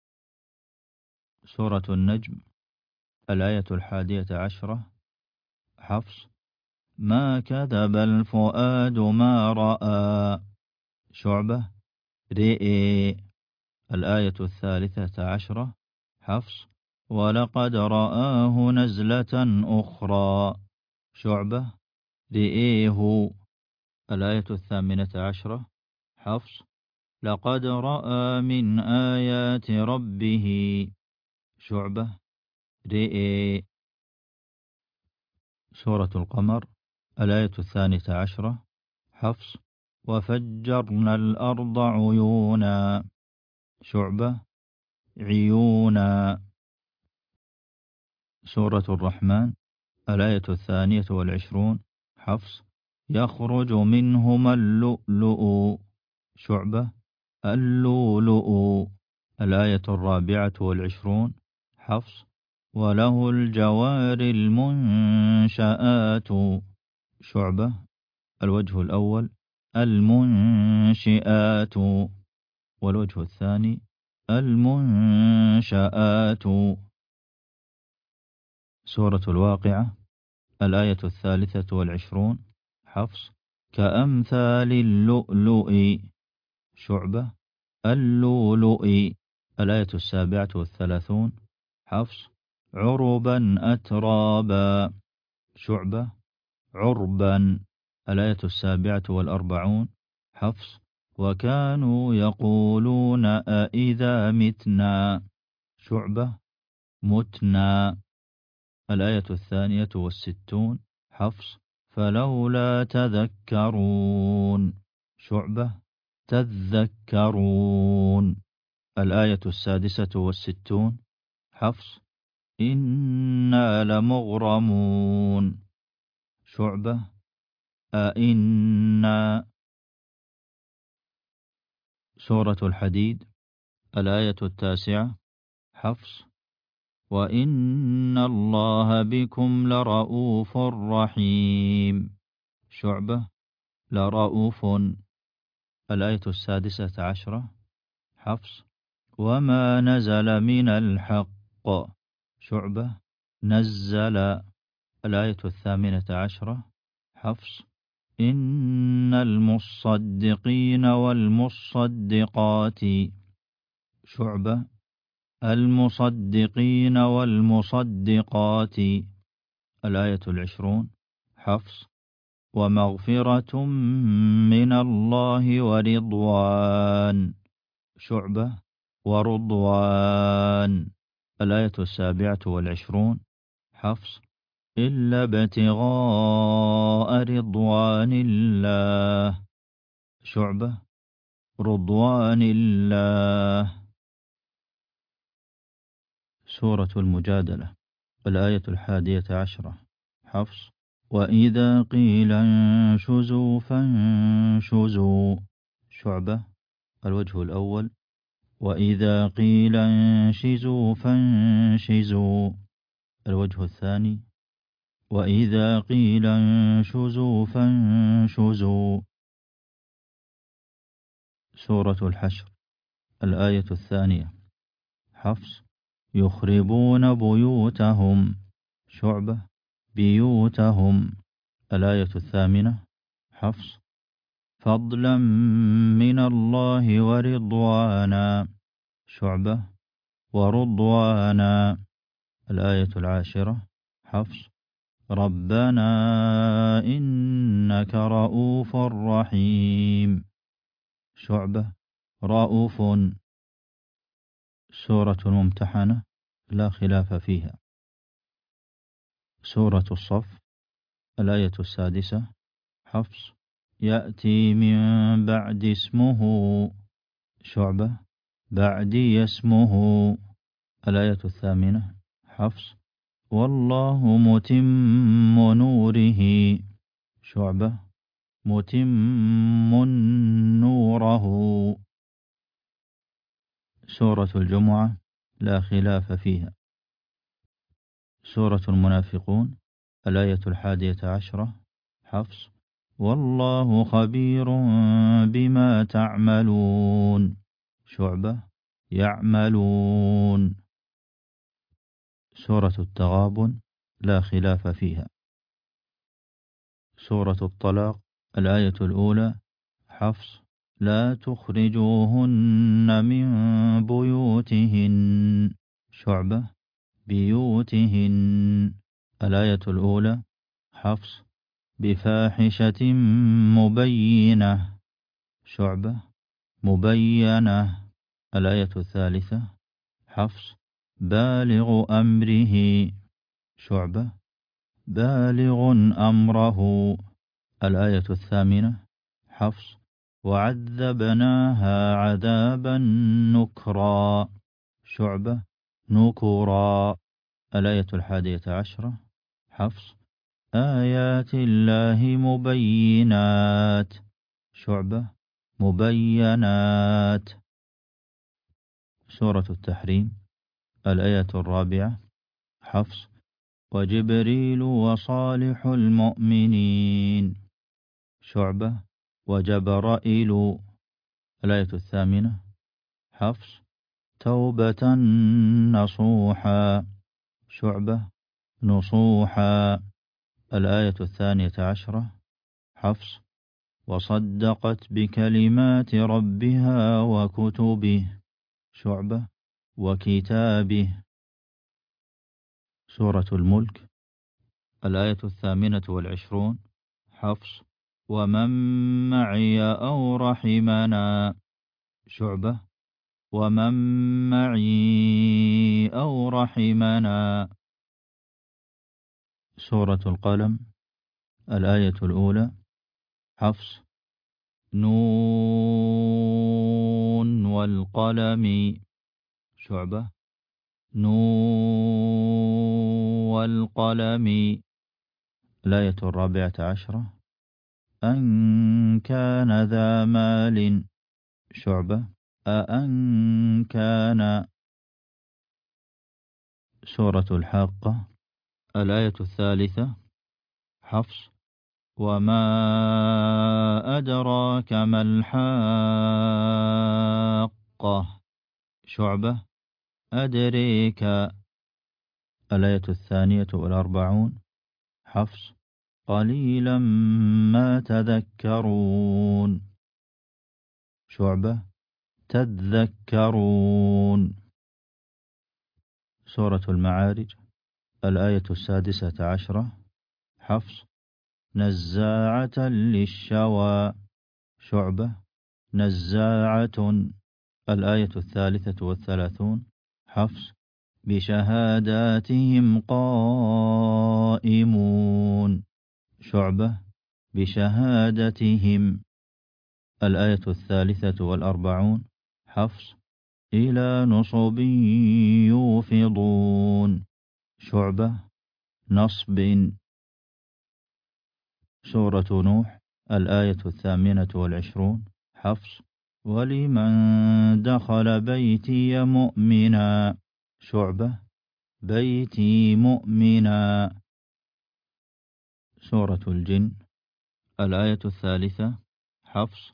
S2: سورة النجم الآية الحادية عشرة حفص ما كذب الفؤاد ما رأى. شعبة رئي. الآية الثالثة عشرة حفص ولقد رآه نزلة أخرى. شعبة رئيه. الآية الثامنة عشرة حفص لقد رأى من آيات ربه. شعبة رئي. سورة القمر الآية الثانية عشرة حفص وفجرنا الأرض عيونا. شعبة عيونا. سورة الرحمن الآية الثانية والعشرون حفص يخرج منهما اللؤلؤ. شعبة اللؤلؤ. الآية الرابعة والعشرون حفص وله الجوار المنشآت. شعبة الوجه الأول المنشآت، والوجه الثاني المنشآت. سورة الواقعة الآية الثالثة والعشرون حفص كأمثال اللؤلؤ. شعبة اللؤلؤ. الآية السابعة والثلاثون حفص عربا أترابا. شعبة عربا. الآية السابعة والأربعون حفص وكانوا يقولون أئذا متنا. شعبة متنا. الآية الثانية والستون حفص فلولا تذكرون. شعبة تذكرون. الآية السادسة والستون حفص إنا لمغرمون. شعبة أئنا. سورة الحديد الآية التاسعة حفص وإن الله بكم لرؤوف رحيم. شعبة لرؤوف. الآية السادسة عشرة حفص وما نزل من الحق. شعبة نزل. الآية الثامنة عشرة حفص إن المصدقين والمصدقات. شعبة المصدقين والمصدقات. الآية العشرون حفص ومغفرة من الله ورضوان. شعبة ورضوان. الآية السابعة والعشرون حفص إلا ابتغاء رضوان الله. شعبة رضوان الله. سورة المجادلة الآية الحادية عشرة حفص وإذا قيل انشزوا فانشزوا. شعبة الوجه الأول وإذا قيل انشزوا فانشزوا. الوجه الثاني وإذا قيل انشزوا فانشزوا. سورة الحشر الآية الثانية حفص يخربون بيوتهم. شعبة بيوتهم. الآية الثامنة حفص فضلا من الله ورضوانا. شعبة ورضوانا. الآية العاشرة حفص ربنا إنك رؤوف رحيم. شعبة رؤوف. سورة الممتحنة لا خلاف فيها. سورة الصف الآية السادسة حفص يأتي من بعد اسمه. شعبة بعدي اسمه. الآية الثامنة حفص والله متم نوره. شعبة متم نوره. سورة الجمعة لا خلاف فيها. سورة المنافقون الآية الحادية عشرة حفص والله خبير بما تعملون. شعبة يعملون. سورة التغابن لا خلاف فيها. سورة الطلاق الآية الأولى حفص لا تخرجوهن من بيوتهن. شعبة بيوتهن. الآية الأولى حفص بفاحشة مبينة. شعبة مبينة. الآية الثالثة حفص بالغ أمره. شعبة بالغ أمره. الآية الثامنة حفص وعذبناها عذابا نكرا. شعبة نكرا. الآية الحادية عشرة حفص آيات الله مبينات. شعبة مبينات. سورة التحريم الآية الرابعة. حفص وجبريل وصالح المؤمنين. شعبة وجبرائيل. الآية الثامنة. حفص توبة نصوحا. شعبة نصوحا. الآية الثانية عشرة. حفص وصدقت بكلمات ربها وكتبه. شعبة وكتابه. سورة الملك الآية الثامنة والعشرون. حفص ومن معي أو رحمنا. شعبة ومن معي أو رحمنا. سورة القلم الآية الأولى. حفص نون والقلم. شعبة نون والقلم. الآية الرابعة عشرة. أن كان ذا مال. شعبة أأن كان. سورة الحاقة الآية الثالثة. حفص وما أدراك ما الحاقة. شعبة أدريك. الآية الثانية والأربعون. حفص قليلا ما تذكرون. شعبة تذكرون. سورة المعارج الآية السادسة عشرة. حفص نزاعة للشوى. شعبة نزاعة. الآية الثالثة والثلاثون. حفص بشهاداتهم قائمون. شعبة بشهادتهم. الآية الثالثة والأربعون. حفص إلى نصب يوفضون. شعبة نصب. سورة نوح الآية الثامنة والعشرون. حفص ولمن دخل بيتي مؤمنا. شعبة بيتي مؤمنا. سورة الجن الآية الثالثة. حفص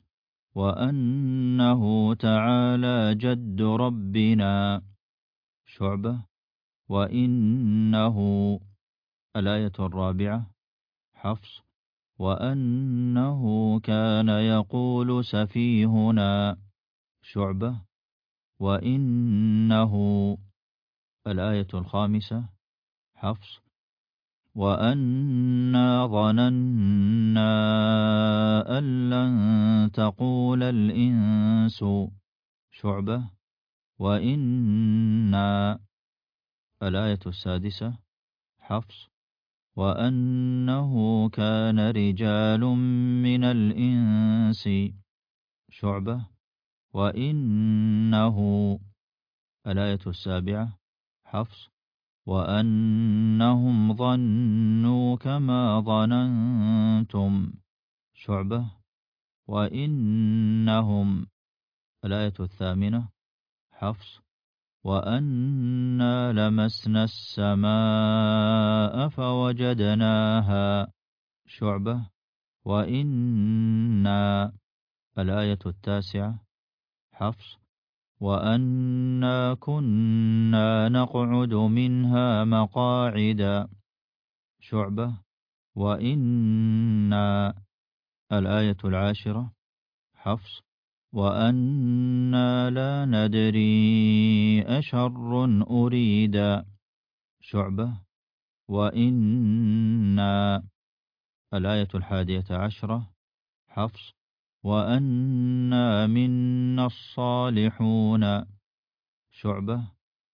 S2: وأنه تعالى جد ربنا. شعبة وإنه. الآية الرابعة. حفص وأنه كان يقول سفيهنا. شعبة وإنه. الآية الخامسة. حفص وأنا ظننا أن لن تقول الإنس. شعبة وإنا. الآية السادسة. حفص وأنه كان رجال من الإنس. شعبة وإنه. الآية السابعة. حفص وأنهم ظنوا كما ظننتم. شعبة وإنهم. الآية الثامنة. حفص وأنا لمسنا السماء فوجدناها. شعبة وإنا. الآية التاسعة. حفص وأنا كنا نقعد منها مقاعد. شعبة وإنا. الآية العاشرة. حفص وأنا لا ندري أشر أريد. شعبة وإنا. الآية الحادية عشرة. حفص وأنا منا الصالحون. شعبة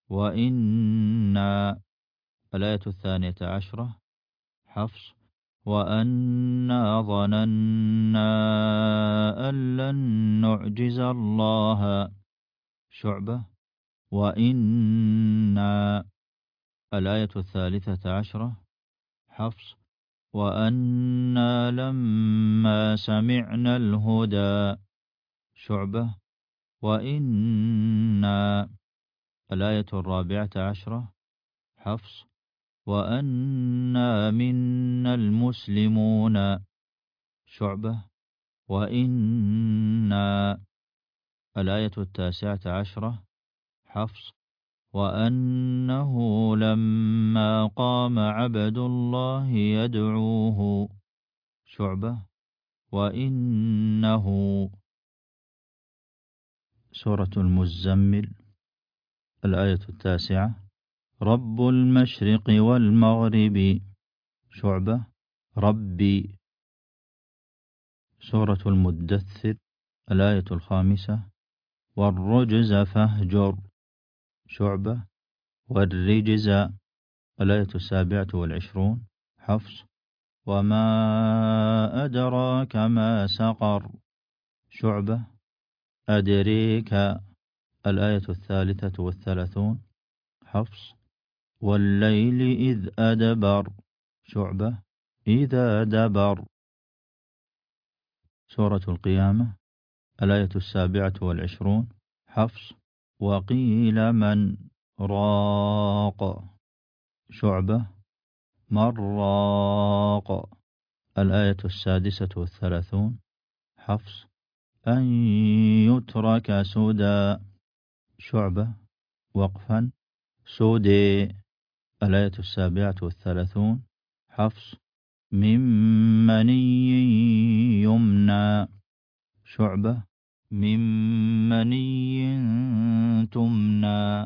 S2: وإنا. الآية الثانية عشرة. حفص وأنا ظننا أن لن نعجز الله. شعبة وإنا. الآية الثالثة عشرة. حفص وأنا لما سمعنا الهدى. شعبة. وإنا. الآية الرابعة عشرة. حفص. وأنا منا المسلمون. شعبة. وإنا. الآية التاسعة عشرة. حفص. وأنه لما قام عبد الله يدعوه. شعبة. وإنه. سورة المزمل. الآية التاسعة. رب المشرق والمغرب. شعبة. ربي. سورة المدثر. الآية الخامسة. والرجز فاهجر. شعبة. والرجز. الآية السابعة والعشرون. حفص. وما أدراك ما سقر. شعبة. أدريك. الآية الثالثة والثلاثون. حفص. والليل إذ أدبر. شعبة. إذا دبر. سورة القيامة. الآية السابعة والعشرون. حفص. وقيل من راق. شعبة. من راق. الآية السادسة والثلاثون. حفص. أن يترك سدى. شعبة. وقفا. سودي. الآية السابعة والثلاثون. حفص. من مني يمنى. شعبة. من مني تمنى.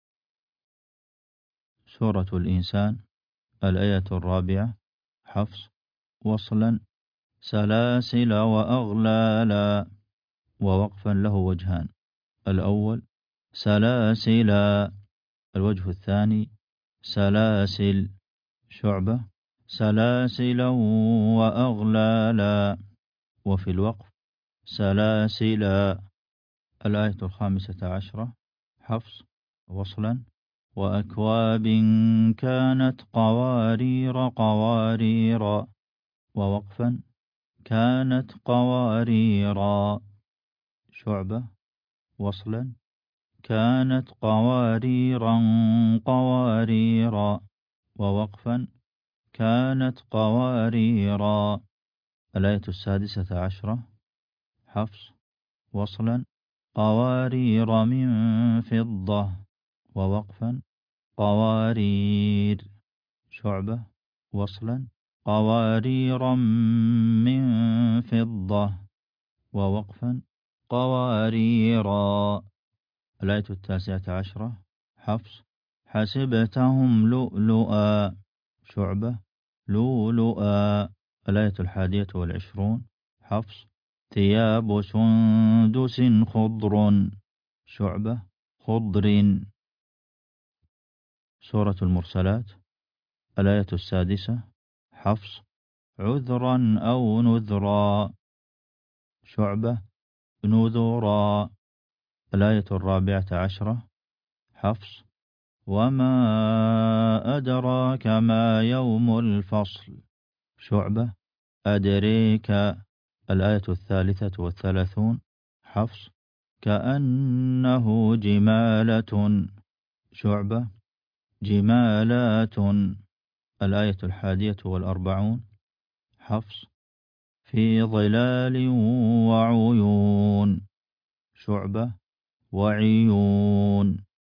S2: سورة الإنسان. الآية الرابعة. حفص. وصلا. سلاسل وأغلالا. ووقفا له وجهان. الأول سلاسل. الوجه الثاني سلاسل. شعبة. سلاسلا وأغلالا. وفي الوقف سلاسلا. الآية الخامسة عشرة. حفص. وصلا. وأكواب كانت قوارير قوارير. ووقفا. كانت قواريرا. شعبة. وصلا. كانت قواريرا قواريرا. ووقفا. كانت قواريرا. الآية السادسة عشرة. حفص. وصلا. قوارير من فضة. ووقفا. قوارير. شعبة. وصلا. قوارير من فضة. ووقفا. قواريرا. الآية التاسعة عشرة. حفص. حسبتهم لؤلؤا. شعبة. لؤلؤا. الآية الحادية والعشرون. حفص. ثياب سندس خضر. شعبة. خضر. سورة المرسلات. الآية السادسة. حفص. عذرا أو نذرا. شعبة. نذرا. الآية الرابعة عشرة. حفص. وما أدراك ما يوم الفصل. شعبة. أدريك. الآية الثالثة والثلاثون. حفص. كأنه جمالة. شعبة. جمالات. الآية الحادية والأربعون. حفص. في ظلال وعيون. شعبة. وعيون.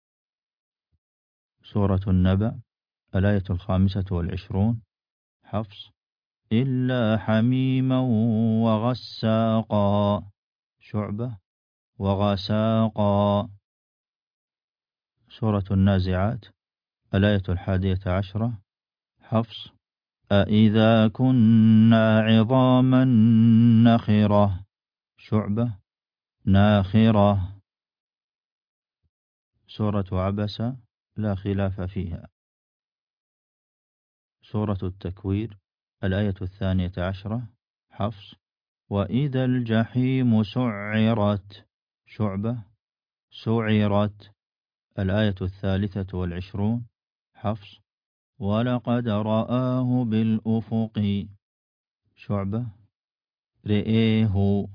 S2: سورة النبأ. الآية الخامسة والعشرون. حفص. إلا حميما وغساقا. شعبة. وغساقا. سورة النازعات. الآية الحادية عشرة. حفص. أإذا كنا عظاما نخرة. شعبة. ناخرة. سورة عبس. لا خلاف فيها. سورة التكوير. الآية الثانية عشرة. حفص. وإذا الجحيم سعرت. شعبة. سعرت. الآية الثالثة والعشرون. حفص. ولقد رآه بالأفق. شعبة رئيه.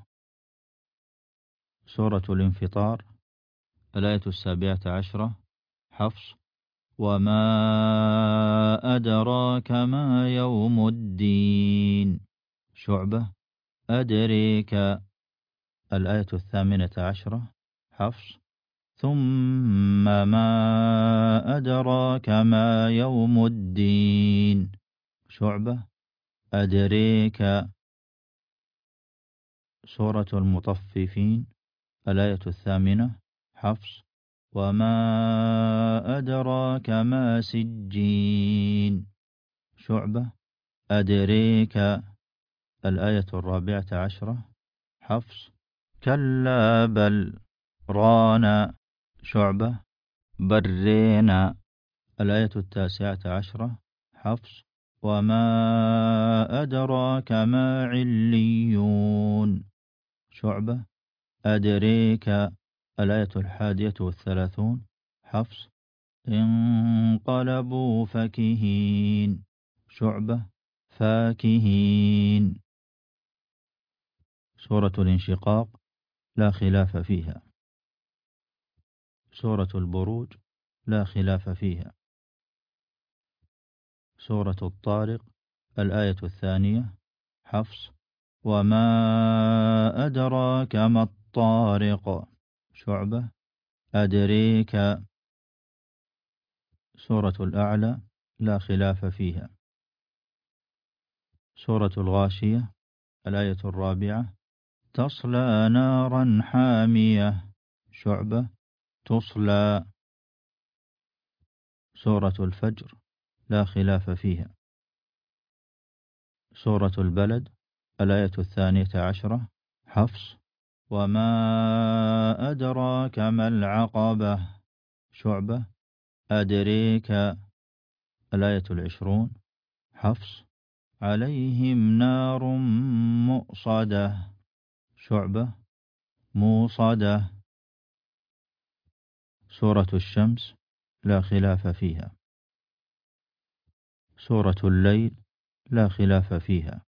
S2: سورة الانفطار الآية السابعة عشرة حفص وما أدراك ما يوم الدين. شعبة أدريك. الآية الثامنة عشرة حفص ثم ما أدراك ما يوم الدين. شعبة أدريك. سورة المطففين الآية الثامنة حفص وما أدراك ما سجين. شعبة أدريك. الآية الرابعة عشرة حفص كلا بل ران. شعبة برينا. الآية التاسعة عشرة حفص وما أدراك ما عليون. شعبة أدريك. الآية الحادية والثلاثون حفص انقلبوا فكهين. شعبة فاكهين. سورة الانشقاق لا خلاف فيها. سورة البروج لا خلاف فيها. سورة الطارق الآية الثانية حفص وما أدراك ما الطارق. شعبة أدريك. سورة الأعلى لا خلاف فيها. سورة الغاشية الآية الرابعة تصلى نارا حامية. شعبة تصلى. سورة الفجر لا خلاف فيها. سورة البلد الآية الثانية عشرة حفص وما أدراك ما العقبة. شعبة أدريك. الآية العشرون حفص عليهم نار مؤصدة. شعبة موصدة. سورة الشمس لا خلاف فيها. سورة الليل لا خلاف فيها.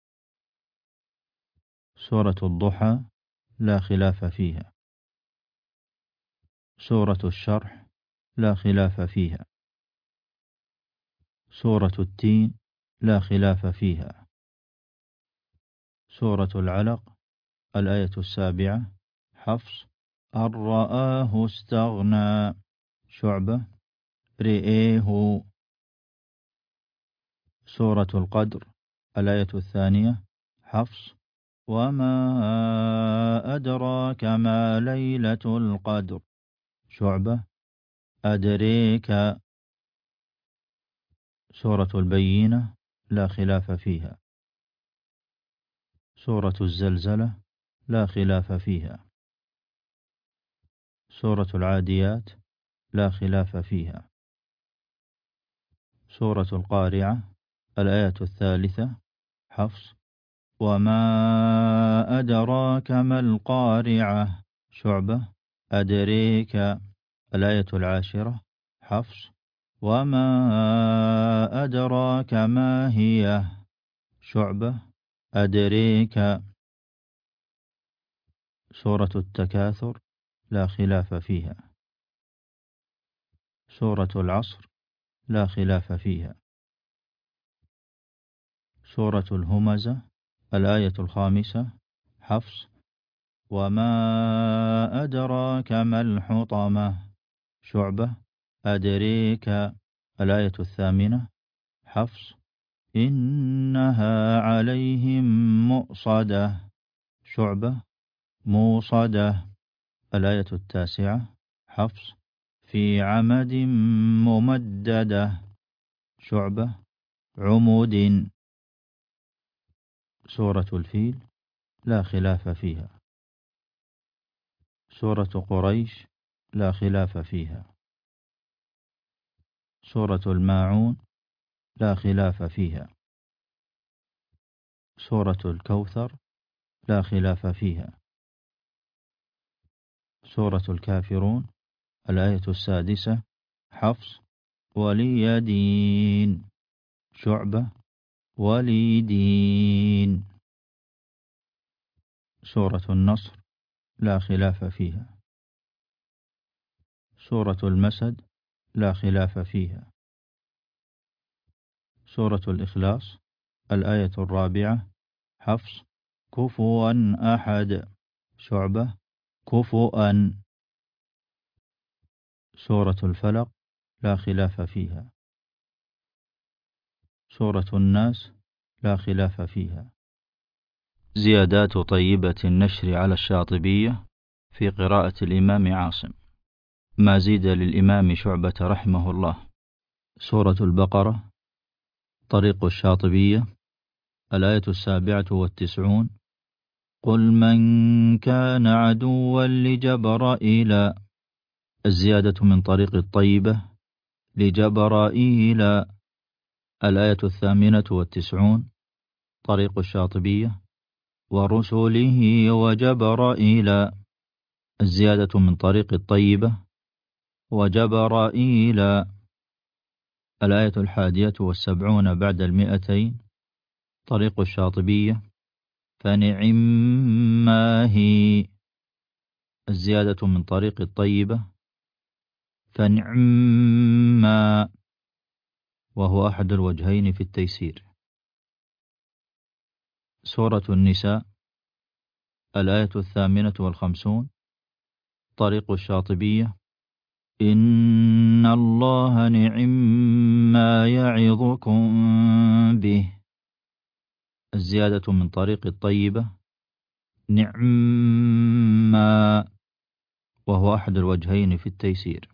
S2: سورة الضحى لا خلاف فيها. سورة الشرح لا خلاف فيها. سورة التين لا خلاف فيها. سورة العلق الآية السابعة حفص أن رآه استغنى. شعبة رئيه. سورة القدر الآية الثانية حفص وما أدراك ما ليلة القدر. شعبة أدريك. سورة البينة لا خلاف فيها. سورة الزلزلة لا خلاف فيها. سورة العاديات لا خلاف فيها. سورة القارعة الآية الثالثة حفص وما أدراك ما القارعة. شعبة أدريك. الآية العاشرة حفص وما أدراك ما هي. شعبة أدريك. سورة التكاثر لا خلاف فيها. سورة العصر لا خلاف فيها. سورة الهمزة الآية الخامسة حفص وما أدراك ما الحطمة. شعبة أدريك. الآية الثامنة حفص إنها عليهم مؤصدة. شعبة موصدة. الآية التاسعة حفص في عمد ممددة. شعبة عمود. سورة الفيل لا خلاف فيها. سورة قريش لا خلاف فيها. سورة الماعون لا خلاف فيها. سورة الكوثر لا خلاف فيها. سورة الكافرون الآية السادسة حفص ولي دين. شعبة وليدين. سورة النصر لا خلاف فيها. سورة المسد لا خلاف فيها. سورة الإخلاص الآية الرابعة حفص كفوا أحد. شعبة كفوا. سورة الفلق لا خلاف فيها. سورة الناس لا خلاف فيها. زيادات طيبة النشر على الشاطبية في قراءة الإمام عاصم. ما زيد للإمام شعبة رحمه الله. سورة البقرة طريق الشاطبية الآية السابعة والتسعون قل من كان عدوا لجبرائيل. الزيادة من طريق الطيبة لجبرائيل الآية الثامنة والتسعون طريق الشاطبية ورسله وجبرائيل. الزيادة من طريق الطيبة وجبرائيل الآية الحادية والسبعون بعد المئتين طريق الشاطبية فنعم ما هي. الزيادة من طريق الطيبة فنعم ما، وهو أحد الوجهين في التيسير. سورة النساء الآية الثامنة والخمسون طريق الشاطبية إن الله نعم ما يعظكم به. الزيادة من طريق الطيبة نعم ما، وهو أحد الوجهين في التيسير.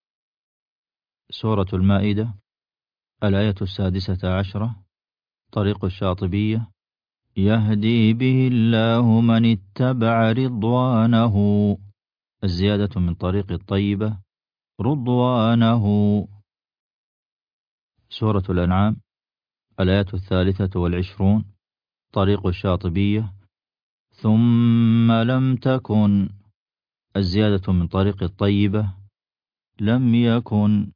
S2: سورة المائدة الآية السادسة عشرة طريق الشاطبية يهدي به الله من اتبع رضوانه. الزيادة من طريق الطيبة رضوانه. سورة الأنعام الآية الثالثة والعشرون طريق الشاطبية ثم لم تكن. الزيادة من طريق الطيبة لم يكن.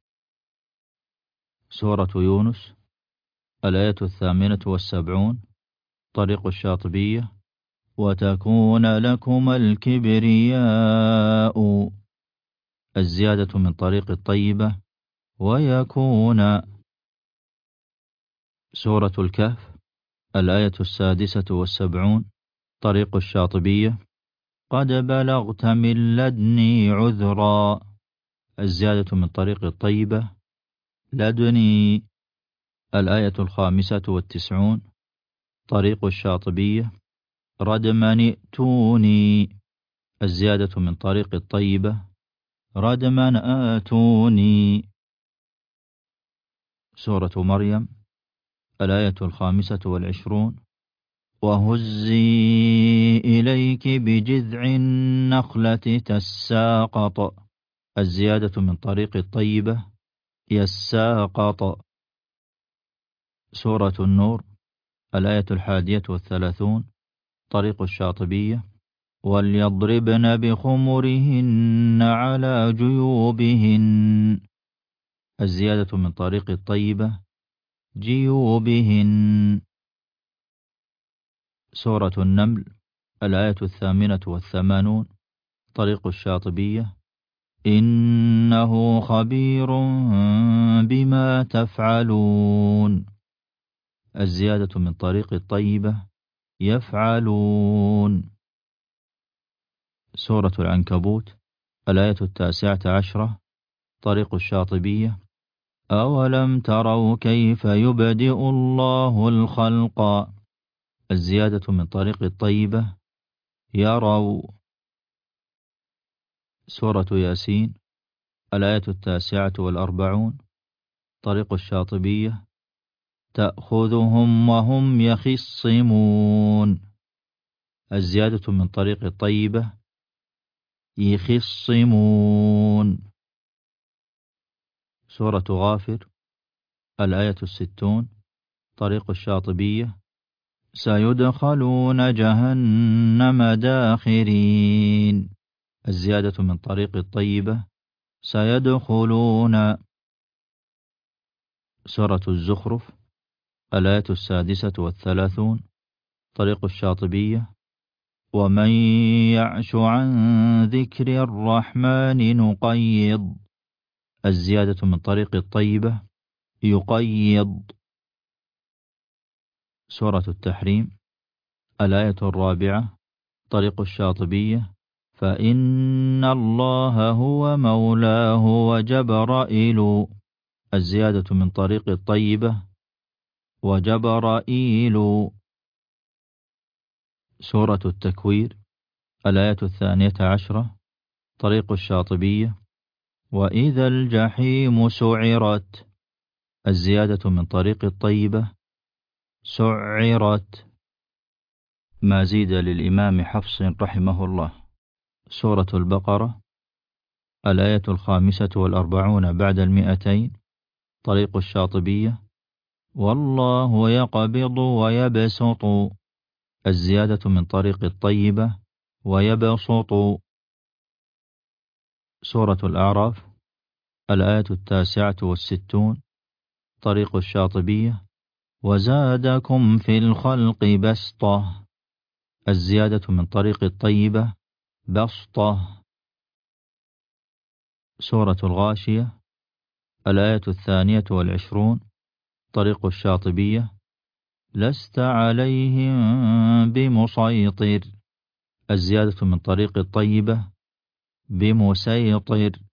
S2: سورة يونس الآية الثامنة والسبعون طريق الشاطبية وتكون لكم الكبرياء. الزيادة من طريق الطيبة ويكون. سورة الكهف الآية السادسة والسبعون طريق الشاطبية قد بلغت من لدني عذرا. الزيادة من طريق الطيبة لدني. الآية الخامسة والتسعون طريق الشاطبية ردما ائتوني. الزيادة من طريق الطيبة ردما آتوني. سورة مريم الآية الخامسة والعشرون وهزي إليك بجذع النخلة تساقط. الزيادة من طريق الطيبة يساقط. سورة النور الآية الحادية والثلاثون طريق الشاطبية وليضربن بخمرهن على جيوبهن. الزيادة من طريق الطيبة جيوبهن. سورة النمل الآية الثامنة والثمانون طريق الشاطبية إنه خبير بما تفعلون. الزيادة من طريق الطيبة يفعلون. سورة العنكبوت الآية التاسعة عشرة طريق الشاطبية أولم تروا كيف يبدئ الله الخلق. الزيادة من طريق الطيبة يروا. سورة ياسين الآية التاسعة والأربعون طريق الشاطبية تأخذهم وهم يخصمون. الزيادة من طريق الطيبة يخصمون. سورة غافر الآية الستون طريق الشاطبية سيدخلون جهنم داخرين. الزيادة من طريق الطيبة سيدخلون. سورة الزخرف الآية السادسة والثلاثون طريق الشاطبية ومن يعش عن ذكر الرحمن نقيض الزيادة من طريق الطيبة يقيض. سورة التحريم الآية الرابعة طريق الشاطبية فإن الله هو مولاه وجبرائيل الزيادة من طريق الطيبة وجبرائيل. سورة التكوير الآية الثانية عشرة طريق الشاطبية وإذا الجحيم سعرت الزيادة من طريق الطيبة سعرت. ما زيد للإمام حفص رحمه الله. سورة البقرة الآية الخامسة والأربعون بعد المئتين طريق الشاطبية والله يقبض ويبسط الزيادة من طريق الطيبة ويبسط. سورة الأعراف الآية التاسعة والستون طريق الشاطبية وزادكم في الخلق بسطة الزيادة من طريق الطيبة بسطة. سورة الغاشية الآية الثانية والعشرون طريق الشاطبية لست عليهم بمسيطر الزيادة من طريق الطيبة بمسيطر.